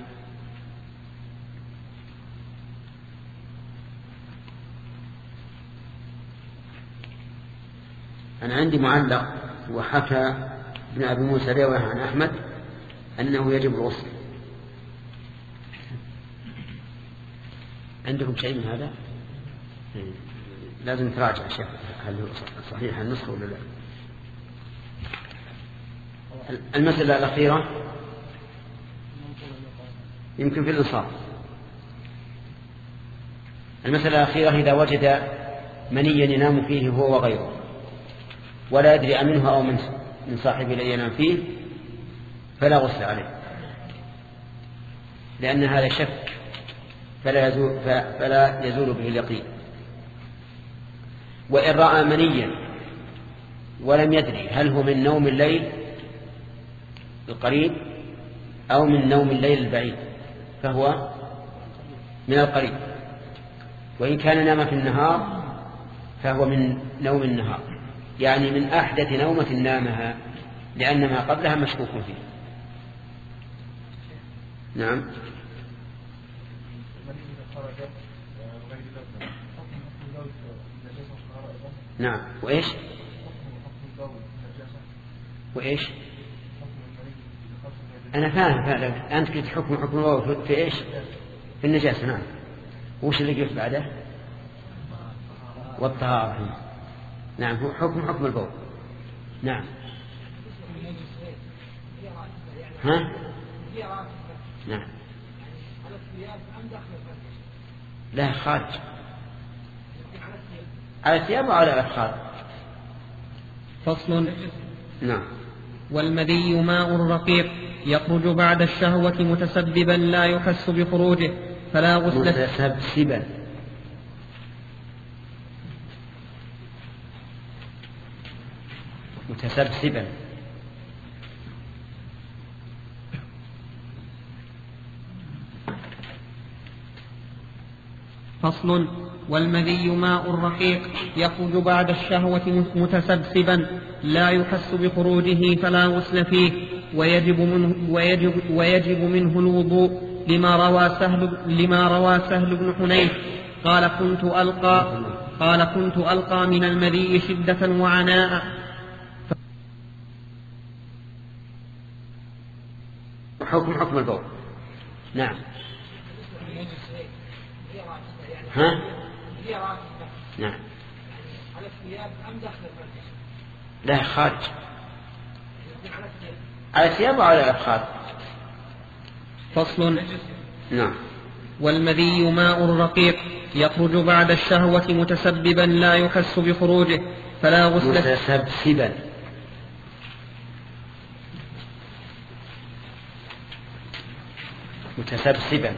أنا عندي معلق، وحكى ابن أبي موسى رواية عن أحمد أنه يجب الغسل. عندكم شيء من هذا؟ لازم تراجع شيخ هل صحيح النسخة ولا لا. المسألة الأخيرة يمكن في الإنصاف. المسألة الأخيرة: إذا وجد منيا ينام فيه هو وغيره ولا يدري أمنه أو من صاحبه الذي ينام فيه فلا غسل عليه، لأن هذا شك فلا يزول, فلا يزول به اليقين. وإن رأى منيا ولم يدري هل هو من نوم الليل القريب أو من نوم الليل البعيد فهو من القريب. وإن كان نام في النهار فهو من نوم النهار، يعني من أحدث نومة نامها، لأن ما قبلها مشكوك فيه. نعم. خرجت غير لبنة حكم حكم البول نجاسة الطهارة أيضا. نعم. وإيش؟ حكم حكم البول نجاسة. وإيش؟ حكم المريض بخصم أنا فاهم فعلا. أنت قلت حكم حكم البول في إيش؟ في النجاسة. نعم. وش اللي قلت بعده؟ والطهارة. نعم. هو حكم حكم البول. نعم. ها؟ نعم. لا خارج. على الثياب وعلى الأفخاذ. فصل. نعم. والمذي ماء رقيق يخرج بعد الشهوة متسببا لا يحس بخروجه فلا غسل. متسبسبا. متسبسبا. فصل. والمذي ماء رقيق يخرج بعد الشهوة متسبسبا لا يحس بخروجه فلا غسل فيه ويجب منه, ويجب ويجب منه الوضوء لما روى سهل لما روى سهل بن حنيف قال كنت ألقى قال كنت ألقى من المذي شدة وعناء. حكم حكم البول. نعم. ها؟ نعم. لا خارج. على الثياب وعلى الأفخاذ. فصل. نعم. والمذي ماء رقيق يخرج بعد الشهوة متسببا لا يحس بخروجه فلا غسل. متسبسبا. متسبسبا.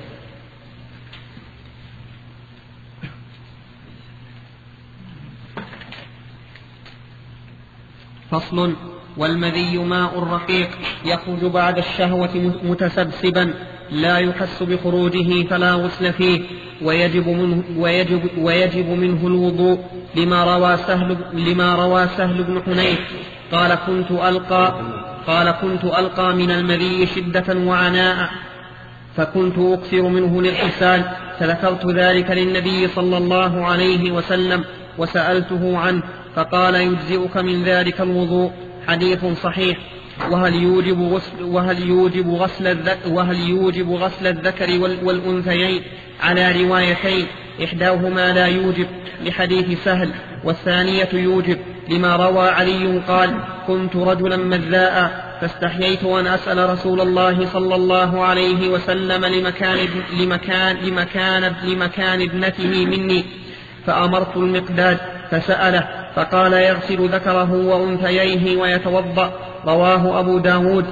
فصل. والمذي ماء رقيق يخرج بعد الشهوة متسبسبا لا يحس بخروجه فلا غسل فيه ويجب منه, ويجب ويجب منه الوضوء لما روى سهل لما روى سهل بن حنيف قال كنت ألقى قال كنت ألقى من المذي شدة وعناء فكنت أكثر منه للإرسال فذكرت ذلك للنبي صلى الله عليه وسلم وسألته عنه فقال يجزئك من ذلك الوضوء. حديث صحيح. وهل يوجب غسل وهل يوجب غسل الذكر وهل يوجب غسل الذكر والأنثيين على روايتين إحداهما لا يوجب لحديث سهل والثانية يوجب لما روى علي قال كنت رجلا مذاء فاستحييت أن أسأل رسول الله صلى الله عليه وسلم لمكان لمكان لمكان لمكان ابنته مني فأمرت المقداد فسأله فقال يغسل ذكره وأنثييه ويتوضأ. رواه أبو داود.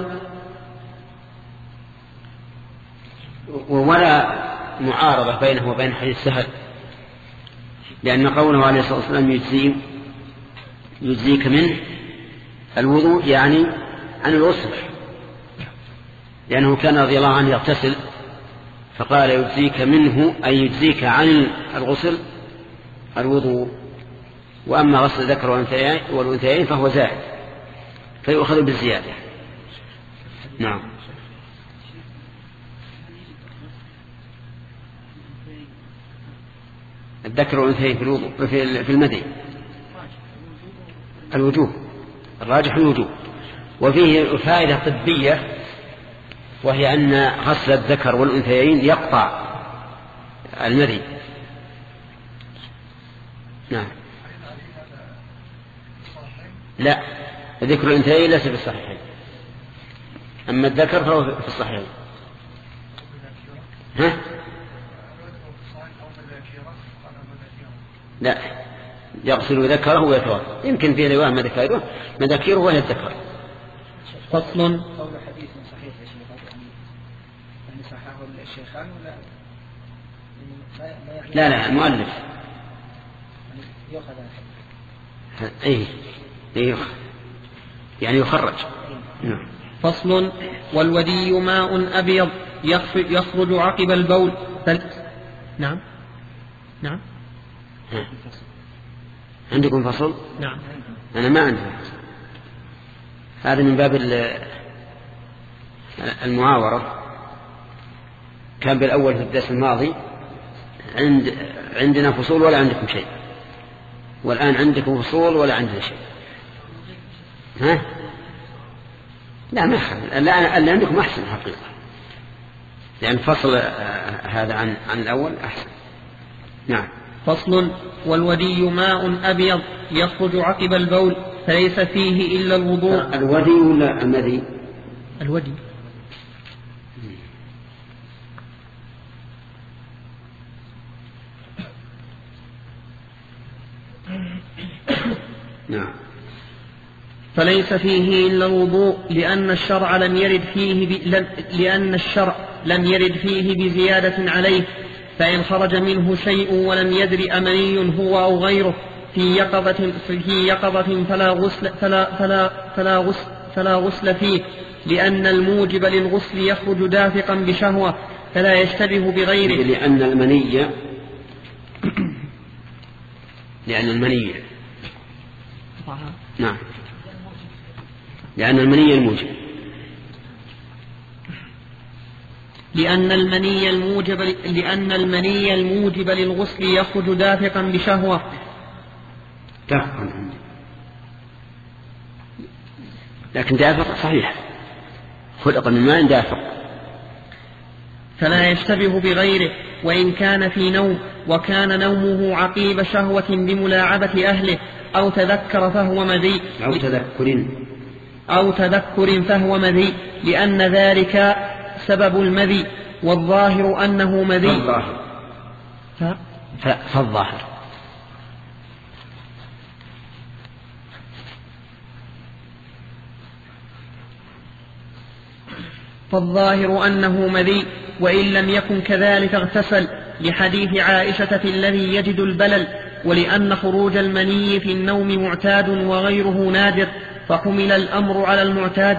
ولا معارضة بينه وبين حديث سهل لأن قوله عليه الصلاة والسلام يجزي يجزيك منه الوضوء يعني عن الغسل لأنه كان رضي الله عنه يغتسل فقال يجزيك منه أي يجزيك عن الغسل الوضوء. وأما غسل الذكر والأنثيين فهو زائد فيؤخذ بالزيادة. نعم. الذكر والأنثيين في الوضوء في المذي الوجوب الراجح الوجوب. وفيه فائدة طبية وهي أن غسل الذكر والأنثيين يقطع المذي. نعم. لا ذكر الأنثيين ليس بالصحيحين أما الذكر فهو في الصحيحين. ها؟ لا يغسل ذكره ويتوضا يمكن في رواية مذاكيره مذاكيره وهي الذكر. فصل. قول حديث صحيح يا شيخ أن صححه الشيخان ولا لا لا المؤلف يأخذ أي يأخذ يعني يخرج. نعم. فصل. والودي ماء أبيض يخرج عقب البول فل... نعم نعم ها. عندكم فصل؟ نعم. أنا ما عندي فصل. هذا من باب المعاورة كان بالأول في الدرس الماضي عند عندنا فصول ولا عندكم شيء، والآن عندكم فصول ولا عندنا شيء. ها؟ لا ما لا اللي عندكم أحسن حقيقة، لأن فصل هذا عن عن الأول أحسن. نعم. فصل. والودي ماء أبيض يخرج عقب البول فليس فيه إلا الوضوء. الودي ولا المذي؟ الودي. نعم. فليس فيه إلا الوضوء لأن الشرع لم يرد فيه ب... لم... لأن الشرع لم يرد فيه بزيادة عليه، فإن خرج منه شيء ولم يدر أمني هو أو غيره في يقظة في يقظة فلا غسل فلا فلا فلا غسل فلا غسل فيه، لأن الموجب للغسل يخرج دافقا بشهوة فلا يشتبه بغيره. لأن المني لأن المني نعم لأن المني الموجب لأن المني الموجب لأن المني الموجب للغسل يخرج دافقا بشهوة. دافقا لكن دافق صحيح، خلق من ماء دافق. فلا يشتبه بغيره، وإن كان في نوم وكان نومه عقيب شهوة بملاعبة أهله أو تذكر فهو مذي أو تذكر أو تذكر فهو مذي، لأن ذلك سبب المذي، والظاهر أنه مذي. فالظاهر ف... ف... فالظاهر فالظاهر أنه مذي، وإن لم يكن كذلك اغتسل، لحديث عائشة في الذي يجد البلل، ولأن خروج المني في النوم معتاد وغيره نادر، فحمل الأمر على المعتاد.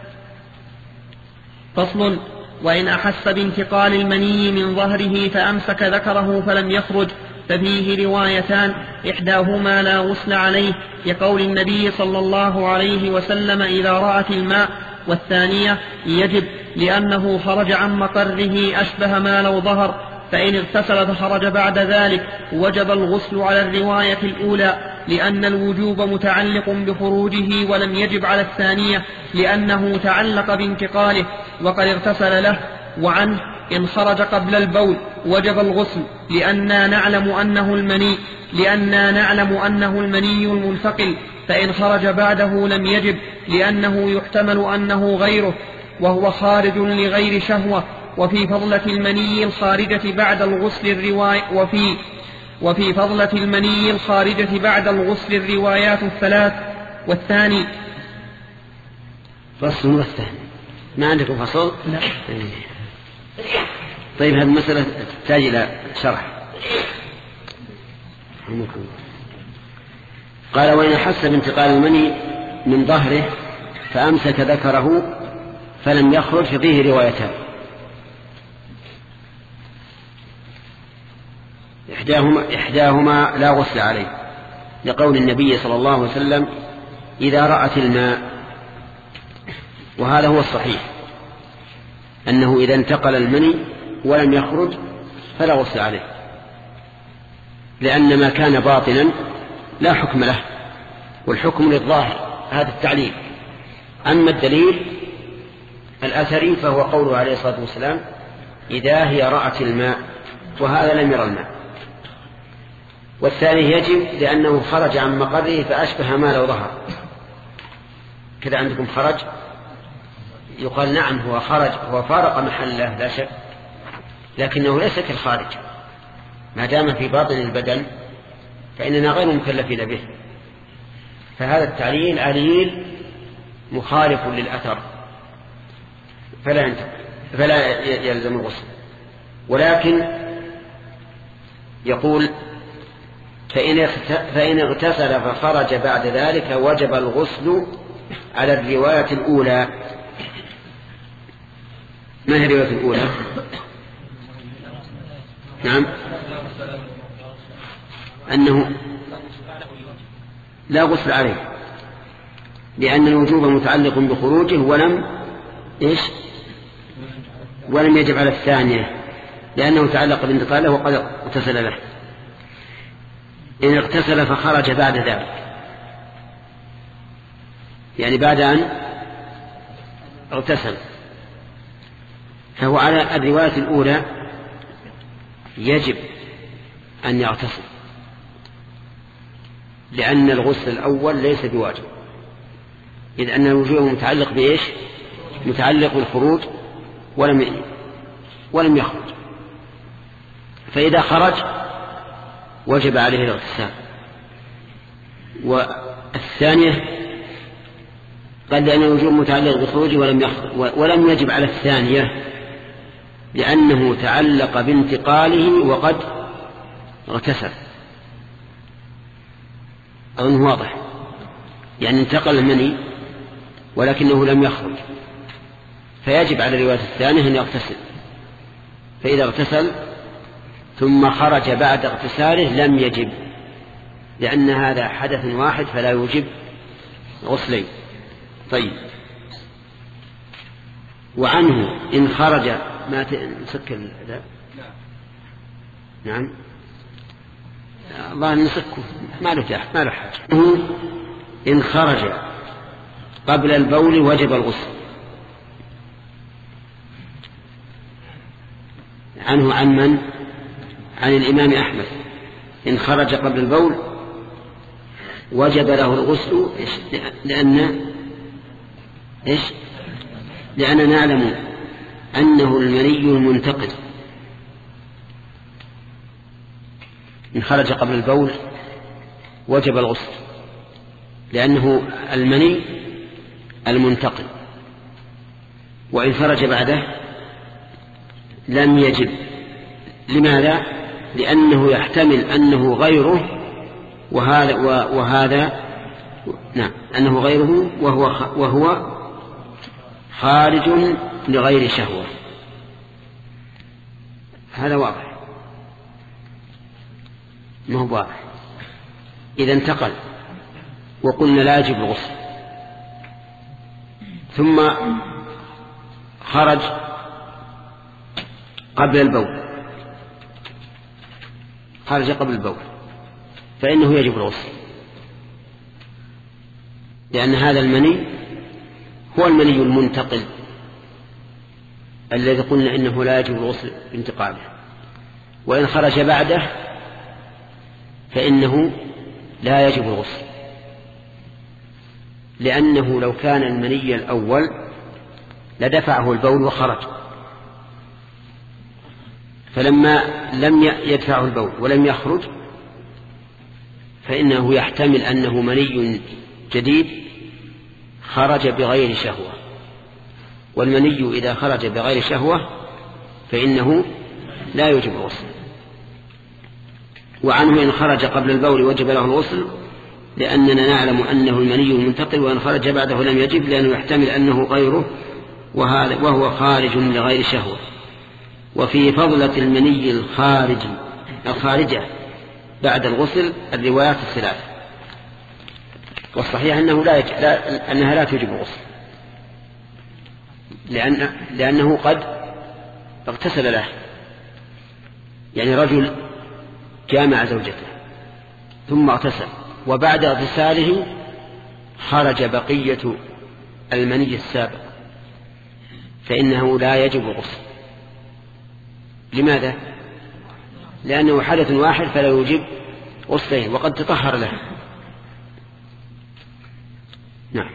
فصل. وإن أحس بانتقال المني من ظهره فأمسك ذكره فلم يخرج ففيه روايتان، إحداهما لا غسل عليه لقول النبي صلى الله عليه وسلم إذا رأت الماء، والثانية يجب لأنه خرج عن مقره أشبه ما لو ظهر، فإن اغتسل فخرج بعد ذلك وجب الغسل على الرواية الأولى، لأن الوجوب متعلق بخروجه ولم يجب على الثانية لأنه تعلق بانتقاله وقد اغتسل له. وعنه إن خرج قبل البول وجب الغسل لأننا نعلم أنه المني لأننا نعلم أنه المني المنتقل، فإن خرج بعده لم يجب لأنه يحتمل أنه غيره وهو خارج لغير شهوة. وفي فضلة المني الخارجة بعد الغسل الرواية وفي وفي فضلة المني الخارجة بعد الغسل الروايات الثلاث. والثاني فصل والثاني. ما عندكم فصل؟ لا. طيب هذه المسألة تحتاج إلى شرح. قال وإن أحس بانتقال المني من ظهره فأمسك ذكره فلم يخرج فيه روايتان، إحداهما, إحداهما لا غسل عليه لقول النبي صلى الله عليه وسلم إذا رأت الماء، وهذا هو الصحيح أنه إذا انتقل المني ولم يخرج فلا غسل عليه، لأن ما كان باطنا لا حكم له، والحكم للظاهر، هذا التعليل. أما الدليل الأثري فهو قوله عليه الصلاة والسلام إذا هي رأت الماء، وهذا لم يرى الماء. والثاني يجب لأنه خرج عن مقره فأشبه ما لو ظهر. كذا عندكم خرج يقال نعم هو خرج، هو فارق محله لا شك، لكنه ليس كالخارج، ما دام في باطن البدن فإننا غير مكلفين به. فهذا التعليل عليل مخالف للأثر، فلا فلا يلزم الغسل. ولكن يقول فإن اغتسل فخرج بعد ذلك وجب الغسل على الرواية الأولى. ما هي الرواية الأولى؟ نعم أنه لا غسل عليه، لأن الوجوب متعلق بخروجه ولم إيش ولم يجب على الثانية لأنه تعلق بانتقاله وقد اغتسل له. إن اغتسل فخرج بعد ذلك، يعني بعد أن اغتسل، فهو على الرواية الأولى يجب أن يغتسل، لأن الغسل الأول ليس بواجب، إذ أن الوجوب متعلق بإيش؟ متعلق بالخروج ولم ولم يخرج، فإذا خرج وجب عليه الاغتسال. والثانية قال لأن الوجوب متعلق بخروجه ولم يخرج، ولم يجب على الثانية لأنه تعلق بانتقاله وقد اغتسل. أظن واضح، يعني انتقل المني ولكنه لم يخرج، فيجب على الرواية الثانية أن يغتسل. فإذا اغتسل ثم خرج بعد اغتساله لم يجب، لأن هذا حدث واحد فلا يوجب غسلين. طيب، وعنه إن خرج ما نسكر لا نعم الله نسكه ما له تحت ما له حاجة. إن خرج قبل البول وجب الغسل. عنه عن من؟ عن الإمام أحمد، إن خرج قبل البول وجب له الغسل. لأن إيش؟ لأننا نعلم أنه المني المنتقل. إن خرج قبل البول وجب الغسل لأنه المني المنتقل، وإن خرج بعده لم يجب. لماذا؟ لأنه يحتمل أنه غيره، وهذا وهذا نعم أنه غيره وهو وهو خارج لغير شهوة. هذا واضح؟ ما هو واضح؟ إذا انتقل وقلنا لا يجب الغسل ثم خرج قبل البول خرج قبل البول فإنه يجب الغسل، لأن هذا المني هو المني المنتقل الذي قلنا إنه لا يجب الغسل بانتقاله. وإن خرج بعده فإنه لا يجب الغسل، لأنه لو كان المني الأول لدفعه البول وخرج، فلما لم يدفعه البول ولم يخرج فإنه يحتمل أنه مني جديد خرج بغير شهوة، والمني إذا خرج بغير شهوة فإنه لا يوجب الغسل. وعنه إن خرج قبل البول وجب له الغسل، لأننا نعلم أنه المني المنتقل، وإن خرج بعده لم يجب لأنه يحتمل أنه غيره وهو خارج لغير شهوة. وفي فضلة المني الخارج الخارجة بعد الغسل الروايات الثلاث، والصحيح أنه لا, يج... لا أنها لا توجب الغسل، لأن... لأنه قد اغتسل له. يعني رجل جامع زوجته ثم اغتسل، وبعد اغتساله خرج بقية المني السابق، فإنه لا يجب الغسل. لماذا؟ لأنه حدث واحد فلا يوجب غسلين وقد تطهر له. نعم.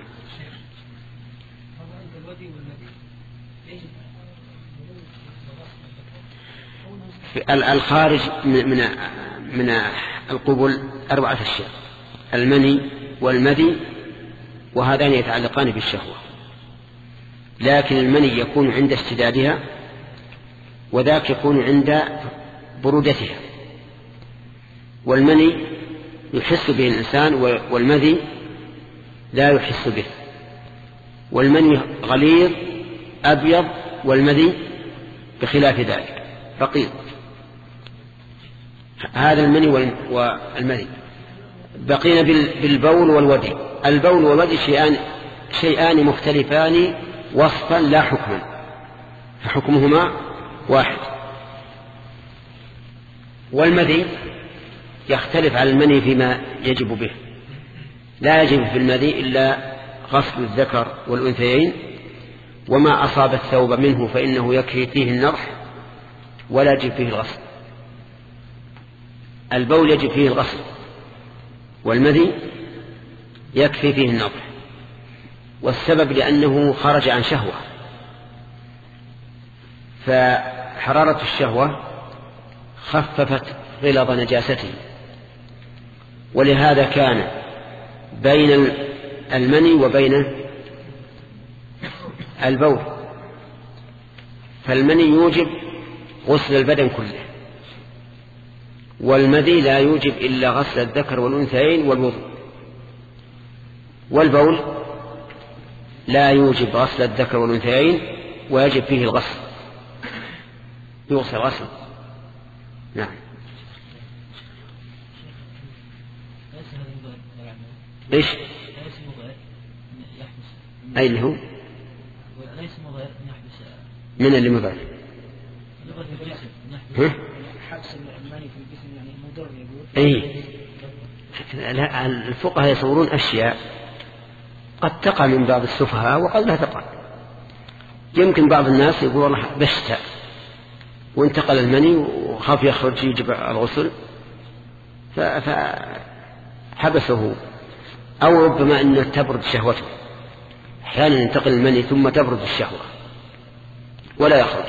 الخارج من من القبل أربعة أشياء: المني والمذي، وهذان يتعلقان بالشهوة، لكن المني يكون عند اشتدادها وذاك يكون عند برودتها. والمني يحس به الإنسان والمذي لا يحس به. والمني غليظ أبيض والمذي بخلاف ذلك رقيق. هذا المني والمذي. بقينا بالبول والودي. البول والودي شيئان, شيئان مختلفان وصفا لا حكما، فحكمهما واحد. والمذي يختلف على المني فيما يجب به. لا يجب في المذي إلا غسل الذكر والأنثيين، وما أصاب الثوب منه فإنه يكفي فيه النضح ولا يجب فيه الغسل. البول يجب فيه الغسل، والمذي يكفي فيه النضح، والسبب لأنه خرج عن شهوة، فحرارة الشهوة خففت غلظ نجاسته، ولهذا كان بين المني وبين البول. فالمني يوجب غسل البدن كله، والمذي لا يوجب إلا غسل الذكر والأنثيين والوضوء. والبول لا يوجب غسل الذكر والأنثيين ويجب فيه الغسل، يغسل غسل. نعم. ليش؟ أي اللي هو من اللي مضر؟ أي الفقهاء يصورون أشياء قد تقع من بعض السفهاء وقد لا تقع. يمكن بعض الناس يقول والله بشتى وانتقل المني وخاف يخرج يجب الغسل فحبسه، أو ربما أنه تبرد شهوته. أحيانا ينتقل المني ثم تبرد الشهوة ولا يخرج،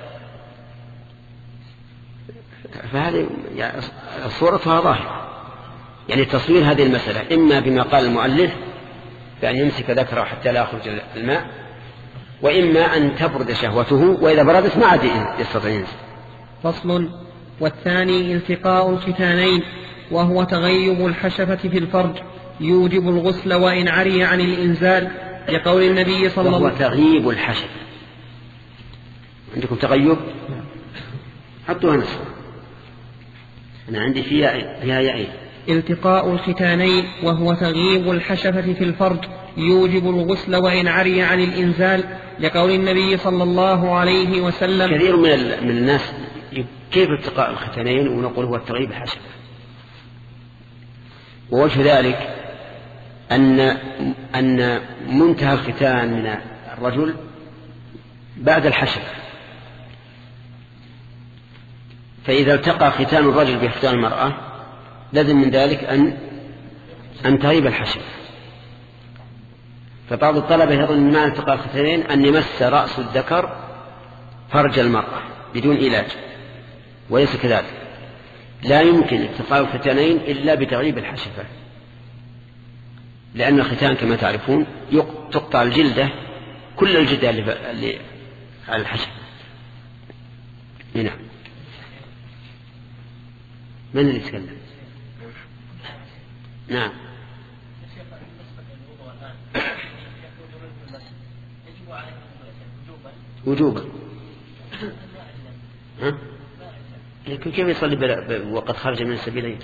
فهذه يعني صورتها ظاهرة. يعني تصوير هذه المسألة إما بما قال المؤلف بأن يمسك ذكره حتى لا يخرج الماء، وإما أن تبرد شهوته، وإذا بردت ما عاد يستطيع ينزل. فصل. والثاني التقاء الختانين، وهو تغيب الحشفة في الفرج، يوجب الغسل وإن عري عن الإنزال، لقول النبي صلى الله عليه وسلم. وهو تغيب الحشفة. عندكم تغيب؟ حطوها نصف. أنا عندي فيها فيها يعين. التقاء الختانين وهو تغيب الحشفة في الفرج يوجب الغسل وإن عري عن الإنزال، لقول النبي صلى الله عليه وسلم. كثير من من الناس كيف التقاء الختانين ونقول هو التغيب الحشفة، ووجه ذلك أن أن منتهى الختان من الرجل بعد الحشفة، فإذا التقى ختان الرجل بختان المرأة لازم من ذلك أن أن تغيب الحشفة. فبعض الطلبة يظن من معنى التقاء الختانين أن يمس رأس الذكر فرج المرأة بدون علاج، وليس كذلك. لا يمكن التقاء الختانين إلا بتغييب الحشفة، لأن الختان كما تعرفون تقطع الجلدة، كل الجلدة اللي على الحشفة. هنا من اللي يتكلم؟ نعم. وجوبا. ها؟ لكن كيف يصلي وقد خرج من السبيلين؟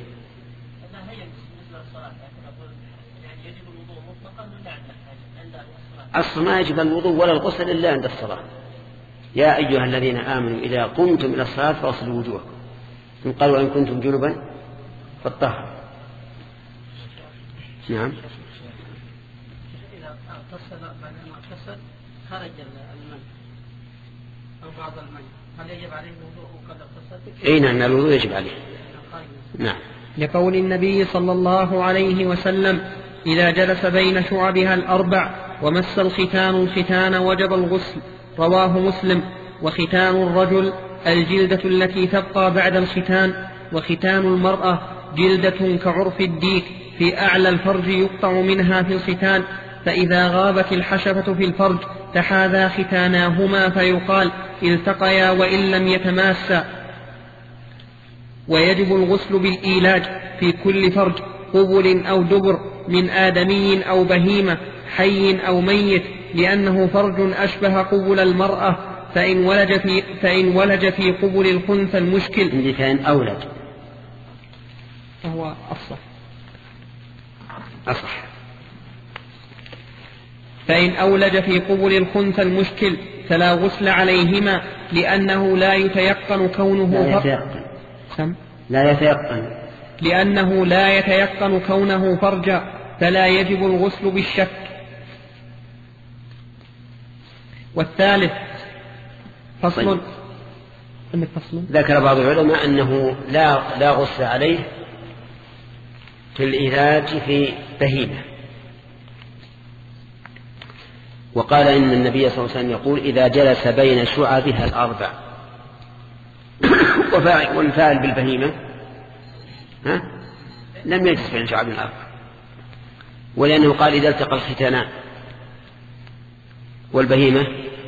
أصلا ما يجب الوضوء ولا الغسل إلا عند الصلاة. يا أيها الذين آمنوا إذا قمتم إلى الصلاة فاغسلوا وجوهكم. إن قالوا إن كنتم جنبا فاطهروا. نعم. إذا اغتسل بعد ما اغتسل خرج المني أو بعض المني، هل يجب عليه الوضوء قد اغتسل؟ أي نعم، الوضوء يجب عليه. نعم. لقول النبي صلى الله عليه وسلم: إذا جلس بين شعبها الأربع ومس الختان الختان وجب الغسل. رواه مسلم. وختان الرجل الجلدة التي تبقى بعد الختان، وختان المرأة جلدة كعرف الديك في أعلى الفرج يقطع منها في الختان، فإذا غابت الحشفة في الفرج تحاذى ختاناهما فيقال التقيا وإن لم يتماسا. ويجب الغسل بالإيلاج في كل فرج، قبل أو دبر، من آدمي أو بهيمة، حي أو ميت، لأنه فرج أشبه قبل المرأة، فإن ولج في, فإن ولج في قبل الخنثى المشكل. عندي فإن أولج فهو أصح. أصح. فإن أولج في قبل الخنثى المشكل فلا غسل عليهما، لأنه لا يتيقن كونه لا يتيقن. سم؟ لا يتيقن لأنه لا يتيقن كونه فرجا فلا يجب الغسل بالشك. والثالث فصل. طيب. فصل ذكر بعض العلماء أنه لا, لا غسل عليه في الإيلاج في بهيمة، وقال إن النبي صلى الله عليه وسلم يقول إذا جلس بين شعبها الأربع والفاعل بالبهيمة ها؟ لم يجلس بين شعبها الأربع، ولأنه قال إذا التقى الختانان، والبهيمة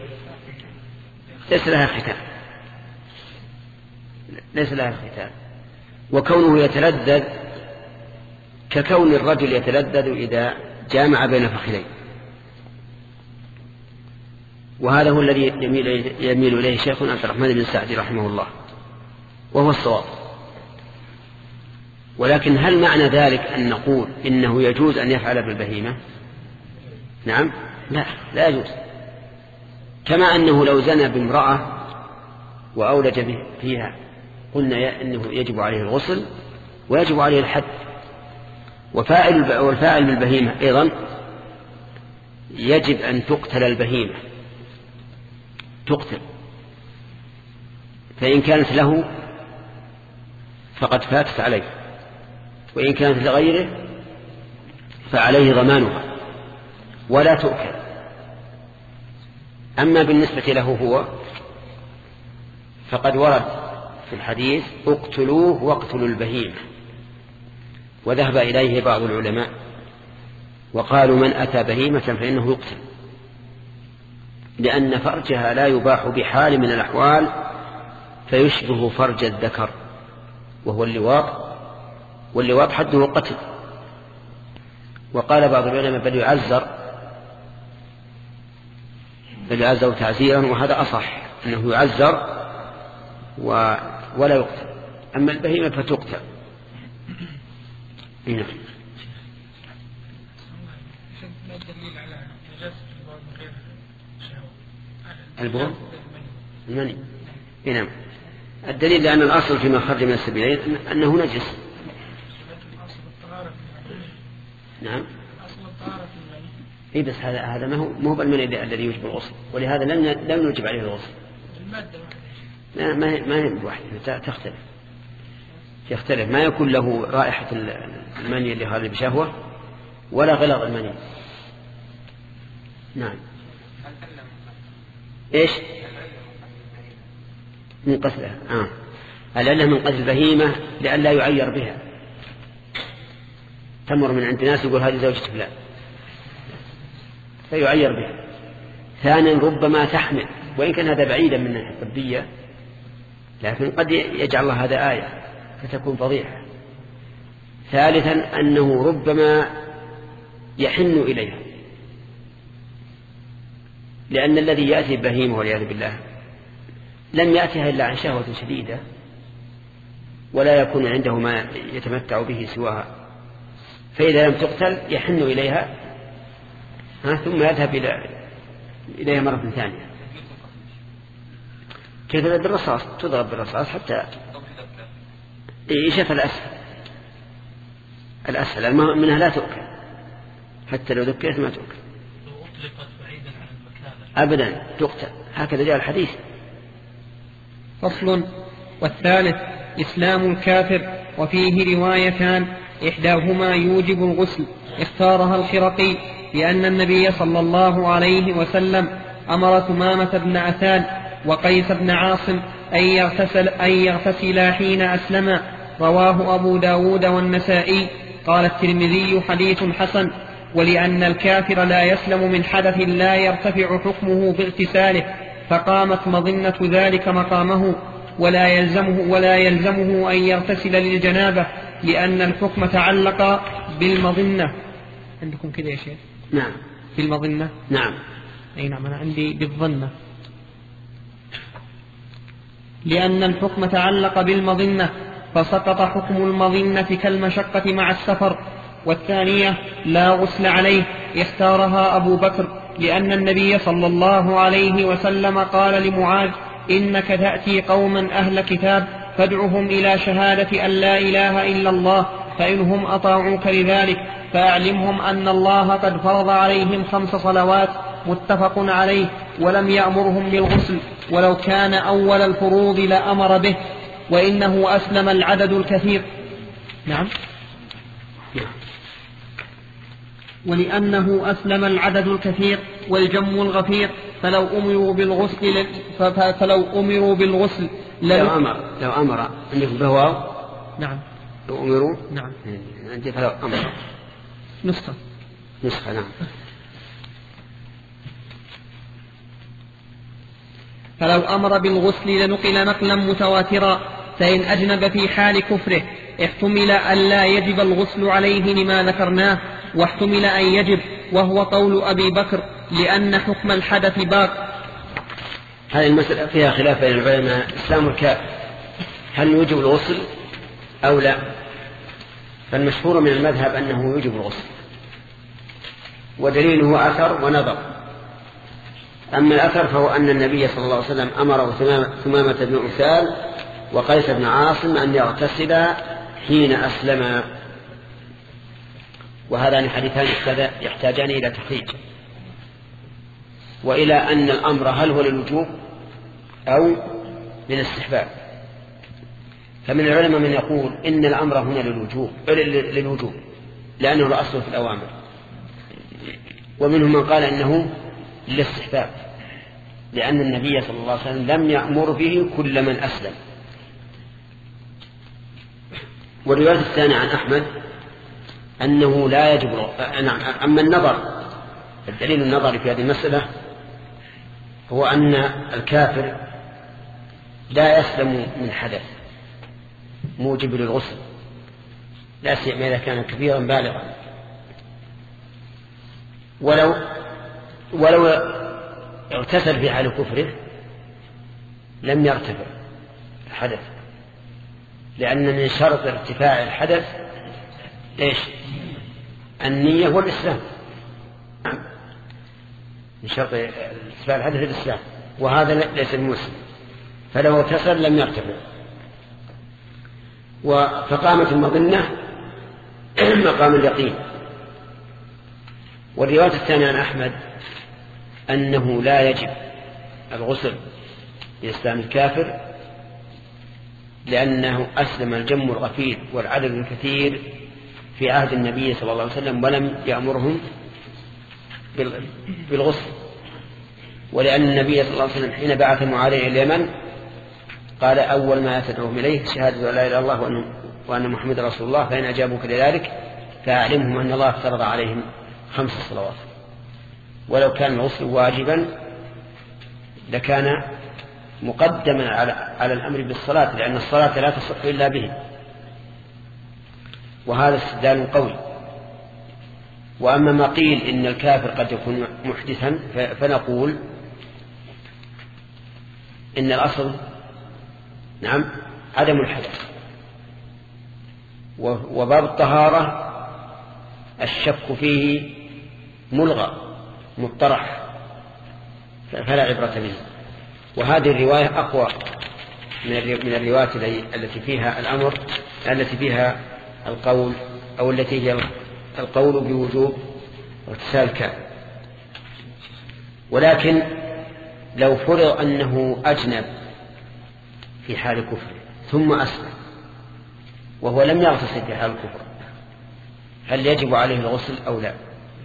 ليس لها ختان ليس لها ختان وكونه يتلذذ ككون الرجل يتلذذ إذا جامع بين فخذين، وهذا هو الذي يميل, يميل إليه شيخنا عبد الرحمن بن سعدي رحمه الله، وهو الصواب. ولكن هل معنى ذلك أن نقول إنه يجوز أن يفعل بالبهيمة؟ نعم، لا لا يجوز. كما أنه لو زنى بامرأة وأولج فيها قلنا إنه يجب عليه الغسل ويجب عليه الحد، وفاعل والفاعل بالبهيمة أيضا يجب أن تقتل البهيمة، تقتل، فإن كانت له فقد فاتت عليه، وإن كانت لغيره فعليه ضمانها ولا تؤكل. أما بالنسبة له هو فقد ورد في الحديث اقتلوه واقتلوا البهيمة، وذهب إليه بعض العلماء وقالوا من أتى بهيمة فإنه يقتل، لأن فرجها لا يباح بحال من الأحوال فيشبه فرج الذكر وهو اللواط، واللواط حده قتل. وقال بعض العلماء بل يعزر بل يعزر تعزيرا، وهذا أصح أنه يعزر ولا يقتل. أما البهيمة فتقتل. هنا البول المني. نعم، الدليل لأن الأصل فيما خرج من السبيلين أنه نجس. نعم، إيه بس هذا هذا ما هو مو بالمني الذي يوجب الغسل، ولهذا لم لم نوجب عليه الغسل. لا، ما هي ما هي واحدة، تختلف يختلف، ما يكون له رائحة المني اللي خارج بشهوة ولا غلظ المني. نعم. إيش من قتلها؟ آه. العلة من قتل البهيمة لئلا يعير بها، تمر من عند ناس يقول هذه زوجة فلان فيعير بها. ثانيا ربما تحمل، وإن كان هذا بعيدا من الناحية الطبية لكن قد يجعل الله هذا آية فتكون فضيحة. ثالثا أنه ربما يحن إليها، لأن الذي يأتي بهيمة والعياذ بالله لم يأتها إلا عن شهوة شديدة ولا يكون عنده ما يتمتع به سواها، فإذا لم تقتل يحن إليها ها ثم يذهب إلى إليها مرة ثانية. كيف بالرصاص، تضرب بالرصاص حتى يشف الأسفل الأسفل منها لا تؤكل، حتى لو ذكرت ما تؤكل أبدا، تقتل. هكذا جاء الحديث. فصل. والثالث إسلام الكافر، وفيه روايتان إحداهما يوجب الغسل اختارها الخرقي، لأن النبي صلى الله عليه وسلم أمر ثمامة بن عثال وقيس بن عاصم أن يغتسل أن يغتسلا حين أسلما، رواه أبو داود والنسائي. قال الترمذي حديث حسن. ولأن الكافر لا يسلم من حدث لا يرتفع حكمه باغتساله، فقامت مظنة ذلك مقامه، ولا يلزمه, ولا يلزمه أن يغتسل للجنابة، لأن الحكم تعلق بالمظنة. عندكم كده يا شيخ؟ نعم، بالمظنة. نعم. أي نعم، أنا عندي بالظنة. لأن الحكم تعلق بالمظنة فسقط حكم المظنة كالمشقة مع السفر. والثانية لا غسل عليه اختارها أبو بكر، لأن النبي صلى الله عليه وسلم قال لمعاذ إنك تأتي قوما أهل كتاب فادعهم إلى شهادة أن لا إله إلا الله، فإنهم أطاعوك لذلك فأعلمهم أن الله قد فرض عليهم خمس صلوات متفق عليه، ولم يأمرهم بالغسل، ولو كان أول الفروض لأمر به، وإنه أسلم العدد الكثير. نعم. ولأنه أسلم العدد الكثير والجم الغفير، فلو أمروا بالغسل فلو أمروا بالغسل لو أمر لو أمر عندكم بهواو. نعم. لو أمروا. نعم. عندي فلو أمر. نسخة. نسخة نعم. فلو أمر بالغسل لنقل نقلا متواترا، فإن أجنب في حال كفره احتمل أن لا يجب الغسل عليه لما ذكرناه، واحتمل أن يجب، وهو قول أبي بكر، لأن حكم الحدث باق. هذه المسألة فيها خلاف بين العلماء. إسلام الكافر هل يوجب الغسل أو لا؟ فالمشهور من المذهب أنه يوجب الغسل، ودليله أثر ونظر. أما الأثر فهو أن النبي صلى الله عليه وسلم أمر ثمامة بن أسال وقيس بن عاصم أن يغتسلا حين أسلم، وهذان حديثان يحتاجان إلى تخريج، وإلى أن الأمر هل هو للوجوب أو للاستحباب. فمن العلماء من يقول إن الأمر هنا للوجوب للوجوب لأنه الأصل في الأوامر، ومنهم من قال إنه للاستحباب لأن النبي صلى الله عليه وسلم لم يأمر به كل من أسلم. والرواية الثانية عن أحمد أنه لا يجب. نعم. أما النظر، الدليل النظري في هذه المسألة هو أن الكافر لا يسلم من حدث موجب للغسل، لا سيما إذا كان كبيرا بالغا، ولو ولو اغتسل في حال كفره لم يرتفع الحدث، لأن من شرط ارتفاع الحدث إيش؟ النية والإسلام. من شرط ارتفاع الحدث الإسلام، وهذا ليس المسلم، فلو اغتسل لم يرتفع. فقامت المظنة مقام اليقين. والرواية الثانية عن أحمد أنه لا يجب الغسل لإسلام الكافر لأنه أسلم الجم الغفير والعدد الكثير في عهد النبي صلى الله عليه وسلم ولم يأمرهم بالغسل، ولأن النبي صلى الله عليه وسلم حين بعث معاذ إلى اليمن قال أول ما تدعوهم إليه شهادة لا إله إلا الله وأن محمد رسول الله، فإن أجابوك لذلك فأعلمهم أن الله افترض عليهم خمس صلوات. ولو كان الغسل واجبا لكان مقدما على, على الأمر بالصلاة، لأن الصلاة لا تصح إلا به، وهذا استدلال قوي. وأما ما قيل إن الكافر قد يكون محدثا فنقول إن الأصل نعم عدم الحدث، وباب الطهارة الشك فيه ملغى مطرح فلا عبرة به. وهذه الرواية أقوى من الروايات التي فيها الأمر التي فيها القول أو التي هي القول بوجوب اغتسال الكافر. ولكن لو فرض أنه أجنب في حال كفر ثم أسلم وهو لم يغتسل في حال الكفر، هل يجب عليه الغسل أو لا؟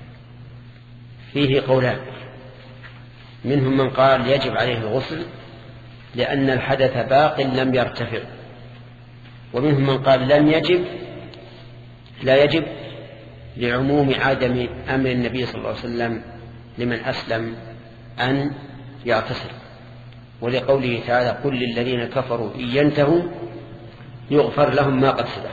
فيه قولان، منهم من قال يجب عليه الغسل لأن الحدث باق لم يرتفع، ومنهم من قال لم يجب لا يجب لعموم عدم أمر النبي صلى الله عليه وسلم لمن أسلم أن يغتسل، ولقوله تعالى قل للذين كفروا إن ينتهوا يغفر لهم ما قد سلف.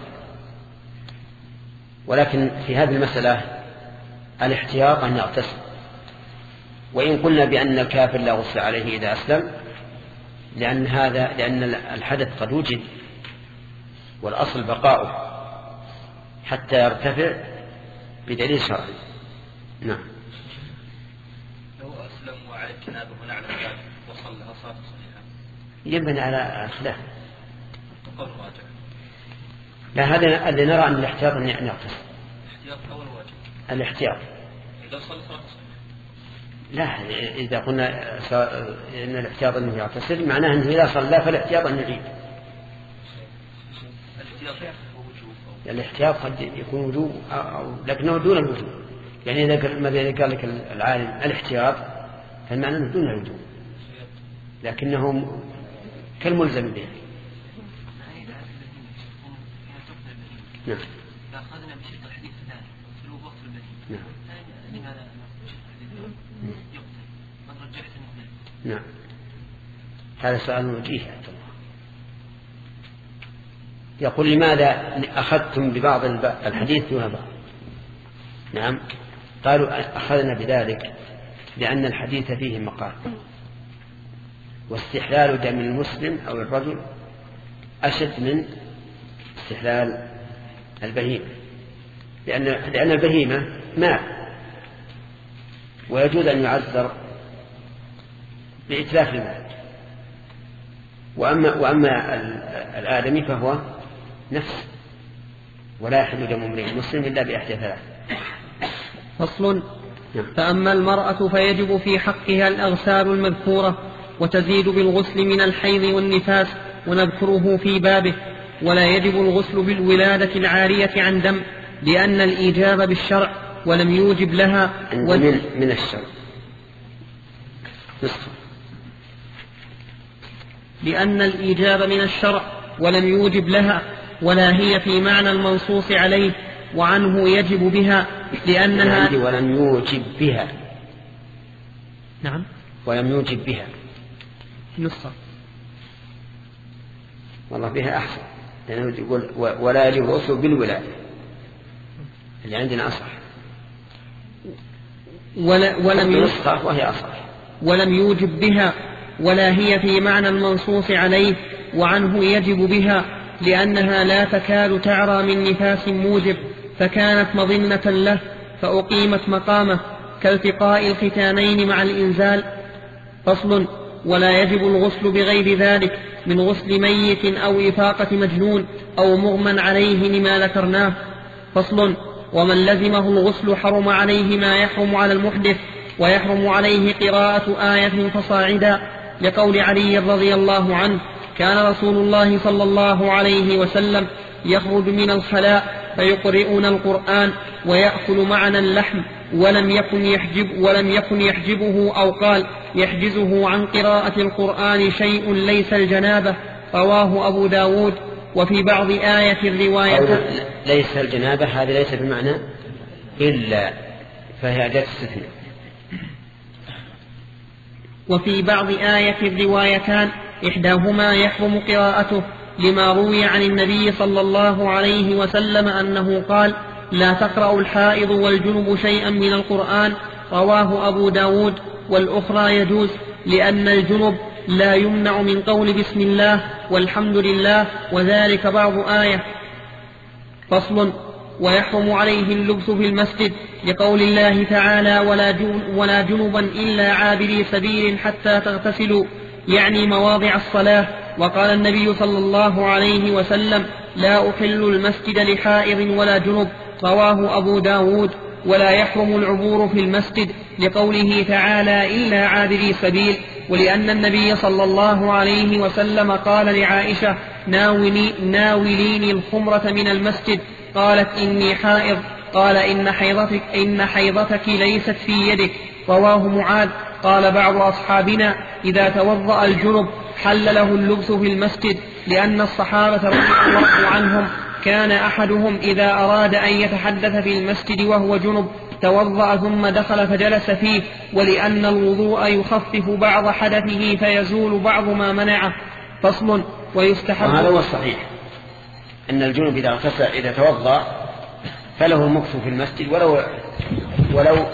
ولكن في هذه المسألة الاحتياط أن يغتسل، وإن قلنا بأن الكافر لا غسل عليه إذا أسلم لأن هذا لأن الحدث قد وجد والأصل بقاؤه حتى يرتفع بدليل شرعي. نعم. لو أسلم وعلى الجنابة ونعلم ذلك وصلى صلاة صحيحة ينبني على خلاف قول راجع. لا هذا اللي نرى أن الاحتياط أن يغتسل. الاحتياط أول واجب. الاحتياط. إذا صلى صلاة لا إذا قلنا إن الاحتياط أنه يغتسل معناه أنه إذا صلى فالاحتياط أن يعيد. الاحتياط قد يكون وجوب أو لكنه دون الوجوب. يعني إذا قال لك العالم الاحتياط فالمعنى أنه دون الوجوب لكنه كالملزم به. نعم. إذا أخذنا بشرط الحديث الثاني في الوقت البديل. نعم. لماذا بشرط الحديث يقتل؟ من رجحت المثنى. نعم. هذا سؤال وجيه يا عبد الله. يقول لماذا أخذتم ببعض الحديث دون بعض؟ نعم. قالوا أخذنا بذلك لأن الحديث فيه مقال واستحلال دم المسلم أو الرجل أشد من استحلال البهيمة لأن, لأن البهيمة ماء ويجوز أن يعذر بإتلاف الماء وأما, وأما الآدمي فهو نفس ولا يحل دم امرئ مسلم إلا بإحدى ثلاث. فصل. فأما المرأة فيجب في حقها الأغسال المذكورة وتزيد بالغسل من الحيض والنفاس ونذكره في بابه. ولا يجب الغسل بالولادة العارية عن دم لأن الإيجاب بالشرع ولم يوجب لها من, من الشرع لأن الإيجاب من الشرع ولم يوجب لها ولا هي في معنى المنصوص عليه وعنه يجب بها لأنها ولم يوجب بها. نعم. ولم يوجب بها نصف والله بها أحسن لأنه يقول ولا يجب الغسل بالولادة اللي عندنا أصح ولا ولم يوجب وهي أصح ولم يوجب بها ولا هي في معنى المنصوص عليه وعنه يجب بها لأنها لا تكاد تعرى من نفاس موجب فكانت مظنة له فأقيمت مقامه كالتقاء الختانين مع الإنزال. فصل. ولا يجب الغسل بغير ذلك من غسل ميت أو إفاقة مجنون أو مغمى عليه لما ذكرناه. فصل. ومن لزمه الغسل حرم عليه ما يحرم على المحدث ويحرم عليه قراءة آية فصاعدا لقول علي رضي الله عنه كان رسول الله صلى الله عليه وسلم يخرج من الخلاء فيقرئنا القرآن ويأكل معنا اللحم ولم يكن يحجب ولم يكن يحجبه أو قال يحجزه عن قراءة القرآن شيء ليس الجنابة. رواه أبو داود. وفي بعض آية الرواية ليس الجنابة هذا ليس بمعنى إلا فهي أداة استثناء. وفي بعض آية الروايتان إحداهما يحرم قراءته لما روي عن النبي صلى الله عليه وسلم أنه قال لا تقرأ الحائض والجنب شيئا من القرآن. رواه أبو داود. والأخرى يجوز لأن الجنب لا يمنع من قول بسم الله والحمد لله وذلك بعض آية. فصل. ويحرم عليه اللبس في المسجد لقول الله تعالى ولا جنبا إلا عابري سبيل حتى تغتسلوا يعني مواضع الصلاة. وقال النبي صلى الله عليه وسلم لا أحل المسجد لحائض ولا جنب. رواه أبو داود. ولا يحرم العبور في المسجد لقوله تعالى إلا عابري سبيل ولأن النبي صلى الله عليه وسلم قال لعائشة ناولي ناوليني الخمرة من المسجد قالت إني حائض قال إن حيضتك, إن حيضتك ليست في يدك. رواه معاذ. قال بعض أصحابنا إذا توضأ الجنب حل له اللبس في المسجد لأن الصحابة رضي الله عنهم كان أحدهم إذا أراد أن يتحدث في المسجد وهو جنب توضأ ثم دخل فجلس فيه ولأن الوضوء يخفف بعض حدثه فيزول بعض ما منعه. فصل. ويستحب هذا هو الصحيح أن الجنب إذا اغتسل إذا توضأ فله المكث في المسجد ولو ولو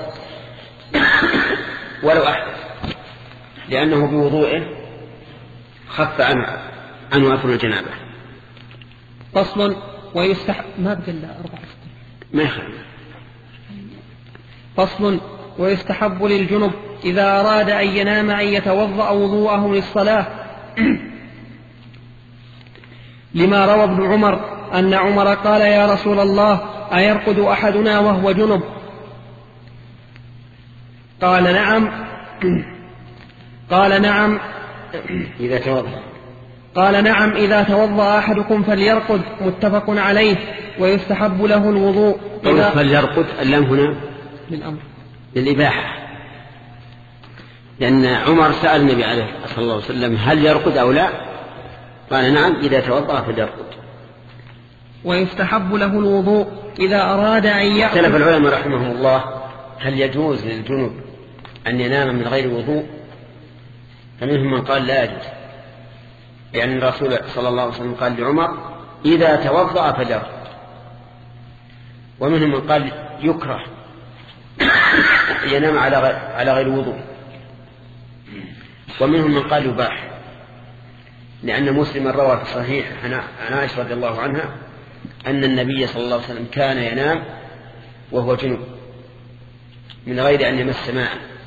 ولو أحدث لأنه بوضوئه خف عنه عنه أثر الجنابة. فصل. ويستحب ما بقى إلا أربعة ما يخالف. فصل. ويستحب للجنب إذا أراد أن ينام أن يتوضأ وضوءه للصلاة لما روى ابن عمر أن عمر قال يا رسول الله أيرقد أحدنا وهو جنب؟ قال نعم قال نعم إذا توضأ قال نعم إذا توضأ أحدكم فليرقد، متفق عليه. ويستحب له الوضوء إذا فليرقد، اللام هنا للأمر للإباحة، لأن عمر سأل النبي عليه صلى الله عليه وسلم هل يرقد أو لا، قال نعم إذا توضأ فليرقد. ويستحب له الوضوء إذا أراد أن يأكل. اختلف العلماء رحمهم الله هل يجوز للجنوب أن ينام من غير وضوء، فمنهم من قال لا يجوز، لأن الرسول صلى الله عليه وسلم قال لعمر إذا توضأ فليرقد، ومنهم من قال يكره ينام على غير وضوء، ومنهم من قال يباح، لأن مسلم روى في الصحيح عن عائشة رضي الله عنها أن النبي صلى الله عليه وسلم كان ينام وهو جنوب من غير أن يمس ماء.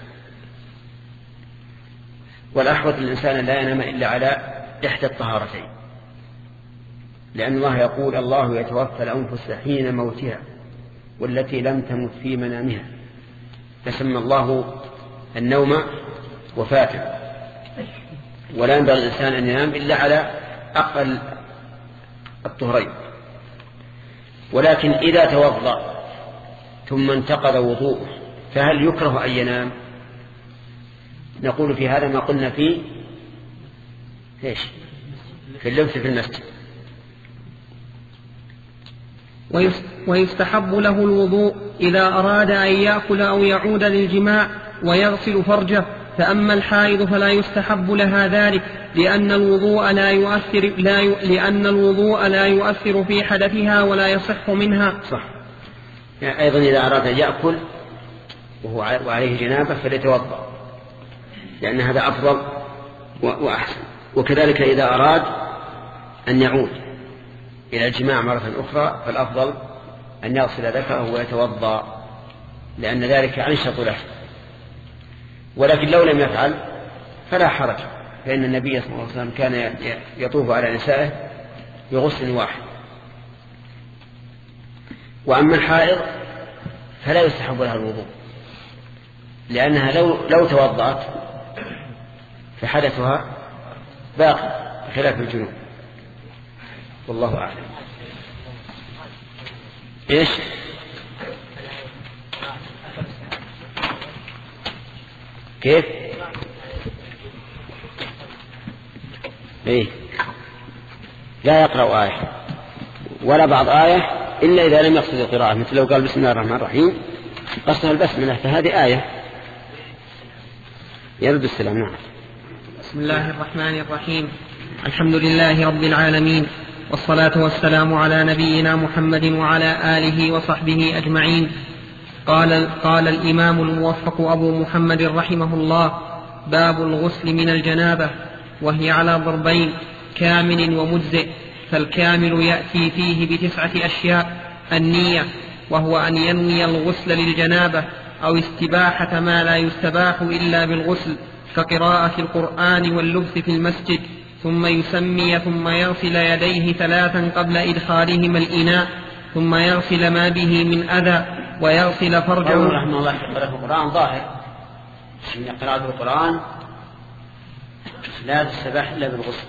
والأحوط الإنسان لا ينام إلا على إحدى الطهارتين، لأن الله يقول الله يتوفى الأنفس حين موتها والتي لم تمت في منامها، فسمى الله النوم وفاة، ولا ينبغي الإنسان أن ينام إلا على أقل الطهرين. ولكن إذا توضأ ثم انتقض وضوءه فهل يكره أن ينام؟ نقول في هذا ما قلنا فيه إيش؟ في اللبس في المسجد. ويستحب له الوضوء إذا أراد أن يأكل أو يعود للجماع ويغسل فرجه، فأما الحائض فلا يستحب لها ذلك، لأن الوضوء لا يؤثر لا ي... لأن الوضوء لا يؤثر في حدثها ولا يصح منها. صح. يعني أيضا إذا أراد أن يأكل وهو وعليه جنابة فليتوضأ، لأن هذا أفضل وأحسن. وكذلك إذا أراد أن يعود إلى الجماع مرة أخرى فالأفضل أن يغسل ذكره ويتوضأ، لأن ذلك أنشط له. ولكن لو لم يفعل فلا حرج، فإن النبي صلى الله عليه وسلم كان يطوف على نسائه بغسل واحد. وأما الحائض فلا يستحب لها الوضوء، لأنها لو, لو توضأت فحدثها باقي بخلاف الجنوب، والله أعلم. إيش؟ كيف؟ إيه؟ لا يقرأ آية ولا بعض آية إلا إذا لم يقصد القراءة، مثل لو قال بسم الله الرحمن الرحيم قصدها البسملة فهذه آية. يرد السلام. نعم. بسم الله الرحمن الرحيم، الحمد لله رب العالمين، والصلاة والسلام على نبينا محمد وعلى آله وصحبه أجمعين. قال, قال الإمام الموفق أبو محمد رحمه الله: باب الغسل من الجنابة، وهي على ضربين: كامل ومجزئ. فالكامل يأتي فيه بتسعة أشياء: النية، وهو أن ينوي الغسل للجنابة أو استباحة ما لا يستباح إلا بالغسل، كقراءة القرآن واللبس في المسجد، ثم يسمي ثم يغسل يديه ثلاثا قبل إدخالهما الإناء، ثم يغسل ما به من أذى، ويغسل فرجه. رحمه الله قراءة القرآن ظاهر أن قراءة القرآن لا تستباح إلا بالغسل.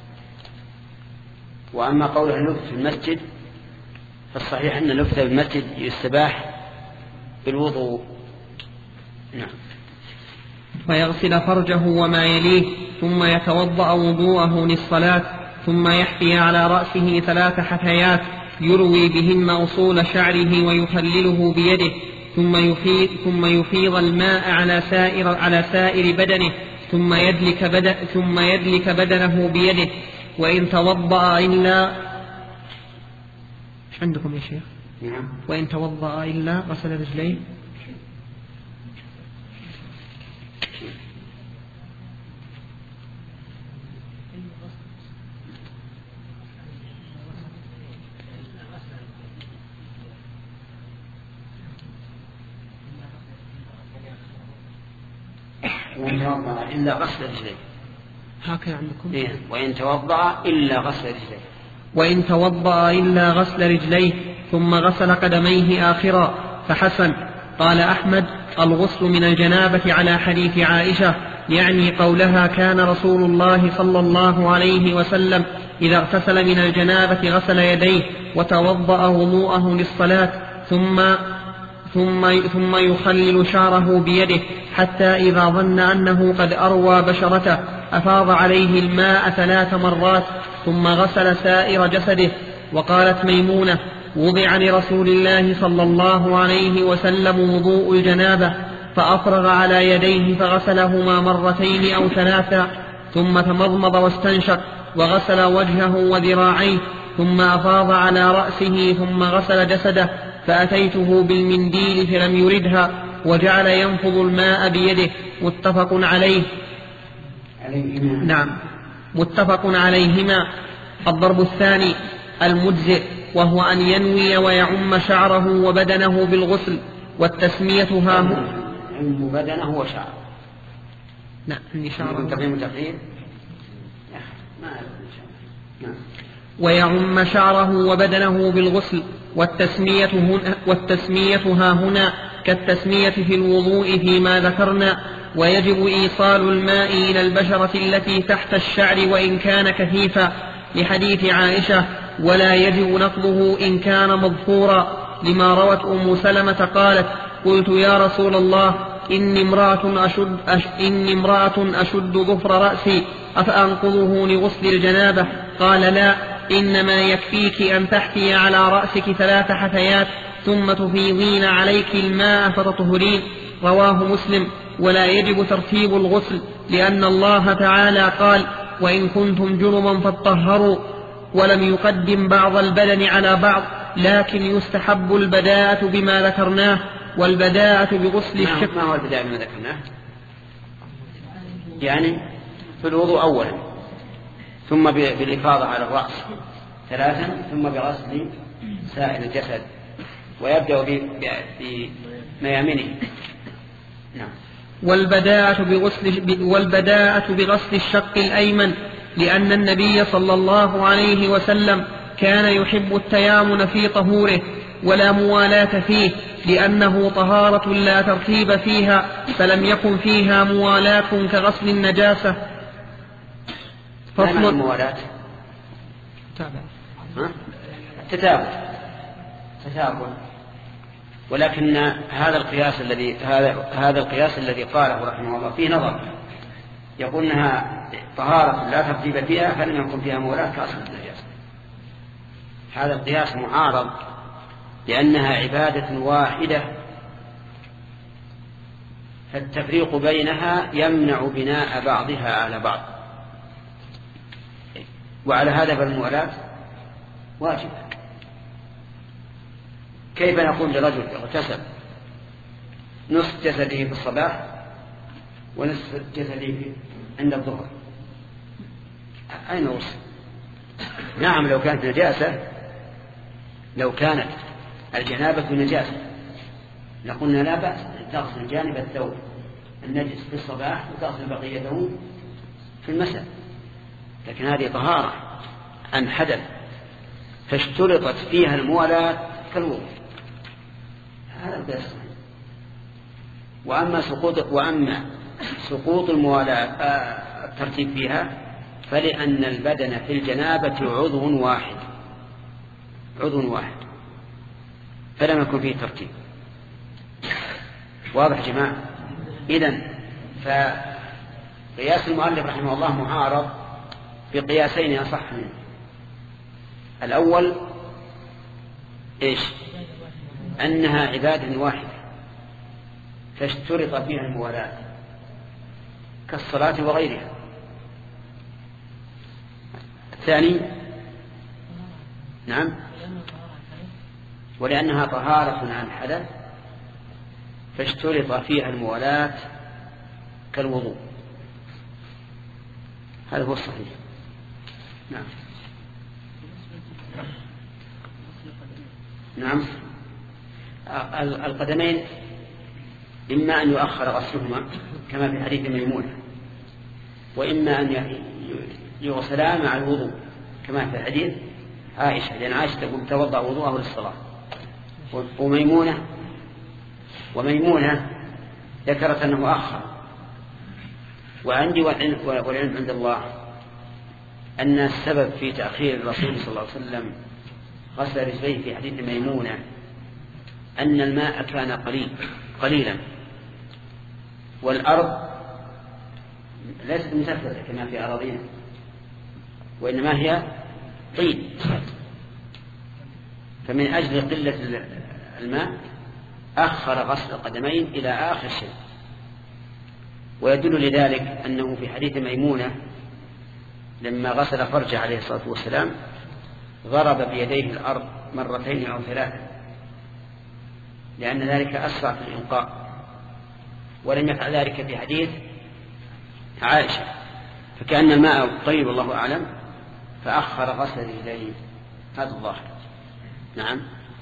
وأما قوله اللبس في المسجد فالصحيح أن اللبس في المسجد يستباح بالوضوء. نعم. ويغسل فرجه وما يليه، ثم يتوضأ وضوءه للصلاة، ثم يحفي على رأسه ثلاث حثيات يروي بهن أصول شعره ويخلله بيده، ثم يفيض, ثم يفيض الماء على سائر, على سائر بدنه، ثم يدلك, بدن ثم يدلك بدنه بيده. وإن توضأ إلا إيش عندكم يا شيخ؟ نعم. وإن توضأ إلا غسل رجليه. وإن توضأ إلا غسل رجليه. هكذا عندكم؟ إيه؟ وإن توضأ إلا غسل رجليه. وإن توضأ إلا غسل رجليه ثم غسل قدميه آخرا فحسن. قال أحمد: الغسل من الجنابة على حديث عائشة، يعني قولها كان رسول الله صلى الله عليه وسلم إذا اغتسل من الجنابة غسل يديه وتوضأ وضوءه للصلاة ثم ثم ثم يخلل شعره بيده حتى إذا ظن أنه قد أروى بشرته أفاض عليه الماء ثلاث مرات ثم غسل سائر جسده. وقالت ميمونة: وضع لرسول الله صلى الله عليه وسلم وضوء الجنابة فأفرغ على يديه فغسلهما مرتين أو ثلاثا ثم تمضمض واستنشق وغسل وجهه وذراعيه ثم أفاض على رأسه ثم غسل جسده، فأتيته بالمنديل فلم يردها وجعل ينفض الماء بيده. متفق عليه. نعم، متفق عليهما. الضرب الثاني المجزئ، وهو أن ينوي ويعم شعره وبدنه بالغسل، والتسمية ها يعم بدنه وشعره. نعم، إني شعره تقييم تقييم نعم. ويعم شعره وبدنه بالغسل، والتسمية هنا, والتسمية ها هنا كالتسمية في الوضوء فيما ذكرنا. ويجب إيصال الماء إلى البشرة التي تحت الشعر وإن كان كثيفا، لحديث عائشة: ولا يجب نقضه إن كان مظفورا، لما روت أم سلمة قالت: قلت يا رسول الله إني امرأة أشد, أش إني امرأة أشد ظفر رأسي أفأنقضه لغسل الجنابة؟ قال: لا، إنما يكفيك أن تحتي على رأسك ثلاث حثيات ثم تفيضين عليك الماء فتطهرين. رواه مسلم. ولا يجب ترتيب الغسل، لأن الله تعالى قال: وإن كنتم جنبا فاطهروا، ولم يقدم بعض البدن على بعض، لكن يستحب البداءة بما ذكرناه. والبداءة بغسل الشق. ما هو البداءة بما ذكرناه؟ يعني في الوضوء أولا، ثم بالإفاضة على الرأس ثلاثا، ثم بغسل سائر الجسد، ويبدأ بميامنه. نعم. والبداءة بغسل, والبداءة بغسل الشق الأيمن، لأن النبي صلى الله عليه وسلم كان يحب التيامن في طهوره ولا موالاة فيه، لأنه طهارة لا ترتيب فيها، فلم يكن فيها موالاة كغسل النجاسة. فصل الموالاة التتابع تتابع، ولكن هذا القياس الذي هذا هذا القياس الذي قاله رحمه الله فيه نظر. يقول انها طهارة لا ترتيب فيها فلم يكن فيها موالاة كأصل النجاسة. هذا القياس معارض، لأنها عبادة واحدة، فالتفريق بينها يمنع بناء بعضها على بعض، وعلى هذا فالموالاة واجبة. كيف نقول لرجل اغتسل نصف جسده في الصباح ونصف جسده عند الظهر؟ أين وصل؟ نعم، لو كانت نجاسة، لو كانت الجنابة نجاسة لقلنا لا بأس تغسل جانب الثوب النجس في الصباح وتغسل بقيته في المساء، لكن هذه طهارة عن حدث فاشترطت فيها الموالاة كالوضوء، هذا القياس. وأما سقوط وأما سقوط الموالاة الترتيب فيها فلأن البدن في الجنابة عضو واحد عضو واحد فلم يكن فيه ترتيب. واضح يا جماعة؟ إذن فقياس المؤلف رحمه الله معارض بقياسين أصح منه. الأول إيش؟ أنها عبادة واحدة فاشترط فيها الموالاة كالصلاة وغيرها. الثاني نعم، ولأنها طهارة عن حدث فاشترط فيها الموالاة كالوضوء. هذا هو الصحيح. نعم نعم. القدمين إما أن يؤخر غسلهما كما في حديث ميمونة، وإما أن يغسلا مع الوضوء كما في الحديث عائشة، لأن عائشة تقول توضأ وضوءه للصلاة. وميمونة وميمونة ذكرت أنه أخر. وعندي والعلم عند الله أن السبب في تأخير الرسول صلى الله عليه وسلم غسل رجليه في حديث ميمونة أن الماء كان قليل قليلا، والأرض ليست مسفلة كما في أراضينا، وإنما هي طين، فمن أجل قلة الماء أخر غسل القدمين إلى آخر شيء. ويدل لذلك أنه في حديث ميمونة لما غسل فرجه عليه الصلاة والسلام ضرب بيديه الأرض مرتين أو ثلاثة، لأن ذلك أسرع في الإنقاء، ولم يفعل ذلك في حديث عائشة، فكأن الماء طيب والله أعلم، فأخر غسل رجليه. هذا الظاهر. نعم.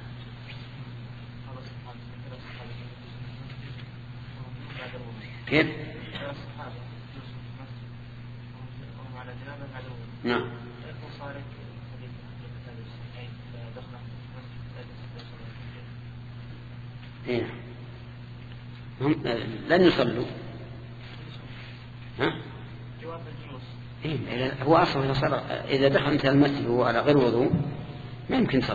كيف؟ نعم. إيه. هم لن يصلوا. ها؟ إيه. هو أصلا إذا صار إذا دخل مثل المسجد وهو على غير وضوء ما يمكن يصلي،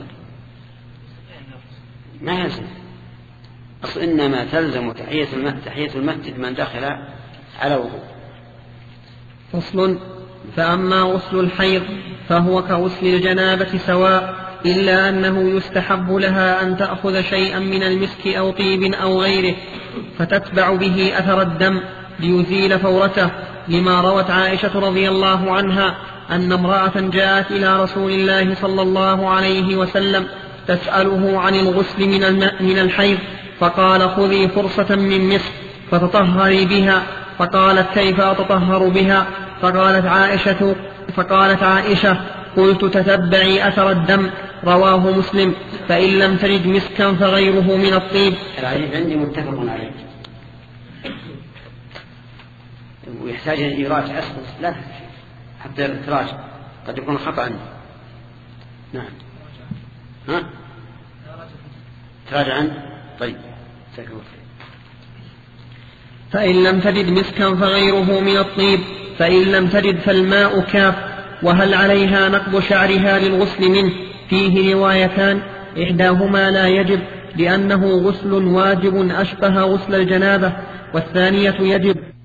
ما يلزم. أصل إنما تلزم تحية المسجد تحية المسجد من دخل على وضوء. فصل. فأما غسل الحيض فهو كغسل الجنابة سواء، إلا أنه يستحب لها أن تأخذ شيئا من المسك أو طيب أو غيره فتتبع به أثر الدم ليزيل فورته، لما روت عائشة رضي الله عنها أن امرأة جاءت إلى رسول الله صلى الله عليه وسلم تسأله عن الغسل من الحيض، فقال خذي فرصة من مسك فتطهري بها. فقالت كيف أتطهر بها؟ فقالت عائشة, فقالت عائشة قلت تتبعي أثر الدم. رواه مسلم. فإن لم تجد مسكا فغيره من الطيب. الحديث عندي متفق عليه، ويحتاج أن يراجع أسفل لا حتى تراجع، قد يكون خطأ عندي. نعم. ها؟ تراجع عنه. طيب. فإن لم تجد مسكا فغيره من الطيب، فإن لم تجد فالماء كاف. وهل عليها نقض شعرها للغسل منه؟ فيه روايتان، إحداهما لا يجب لأنه غسل واجب أشبه غسل الجنابة، والثانية يجب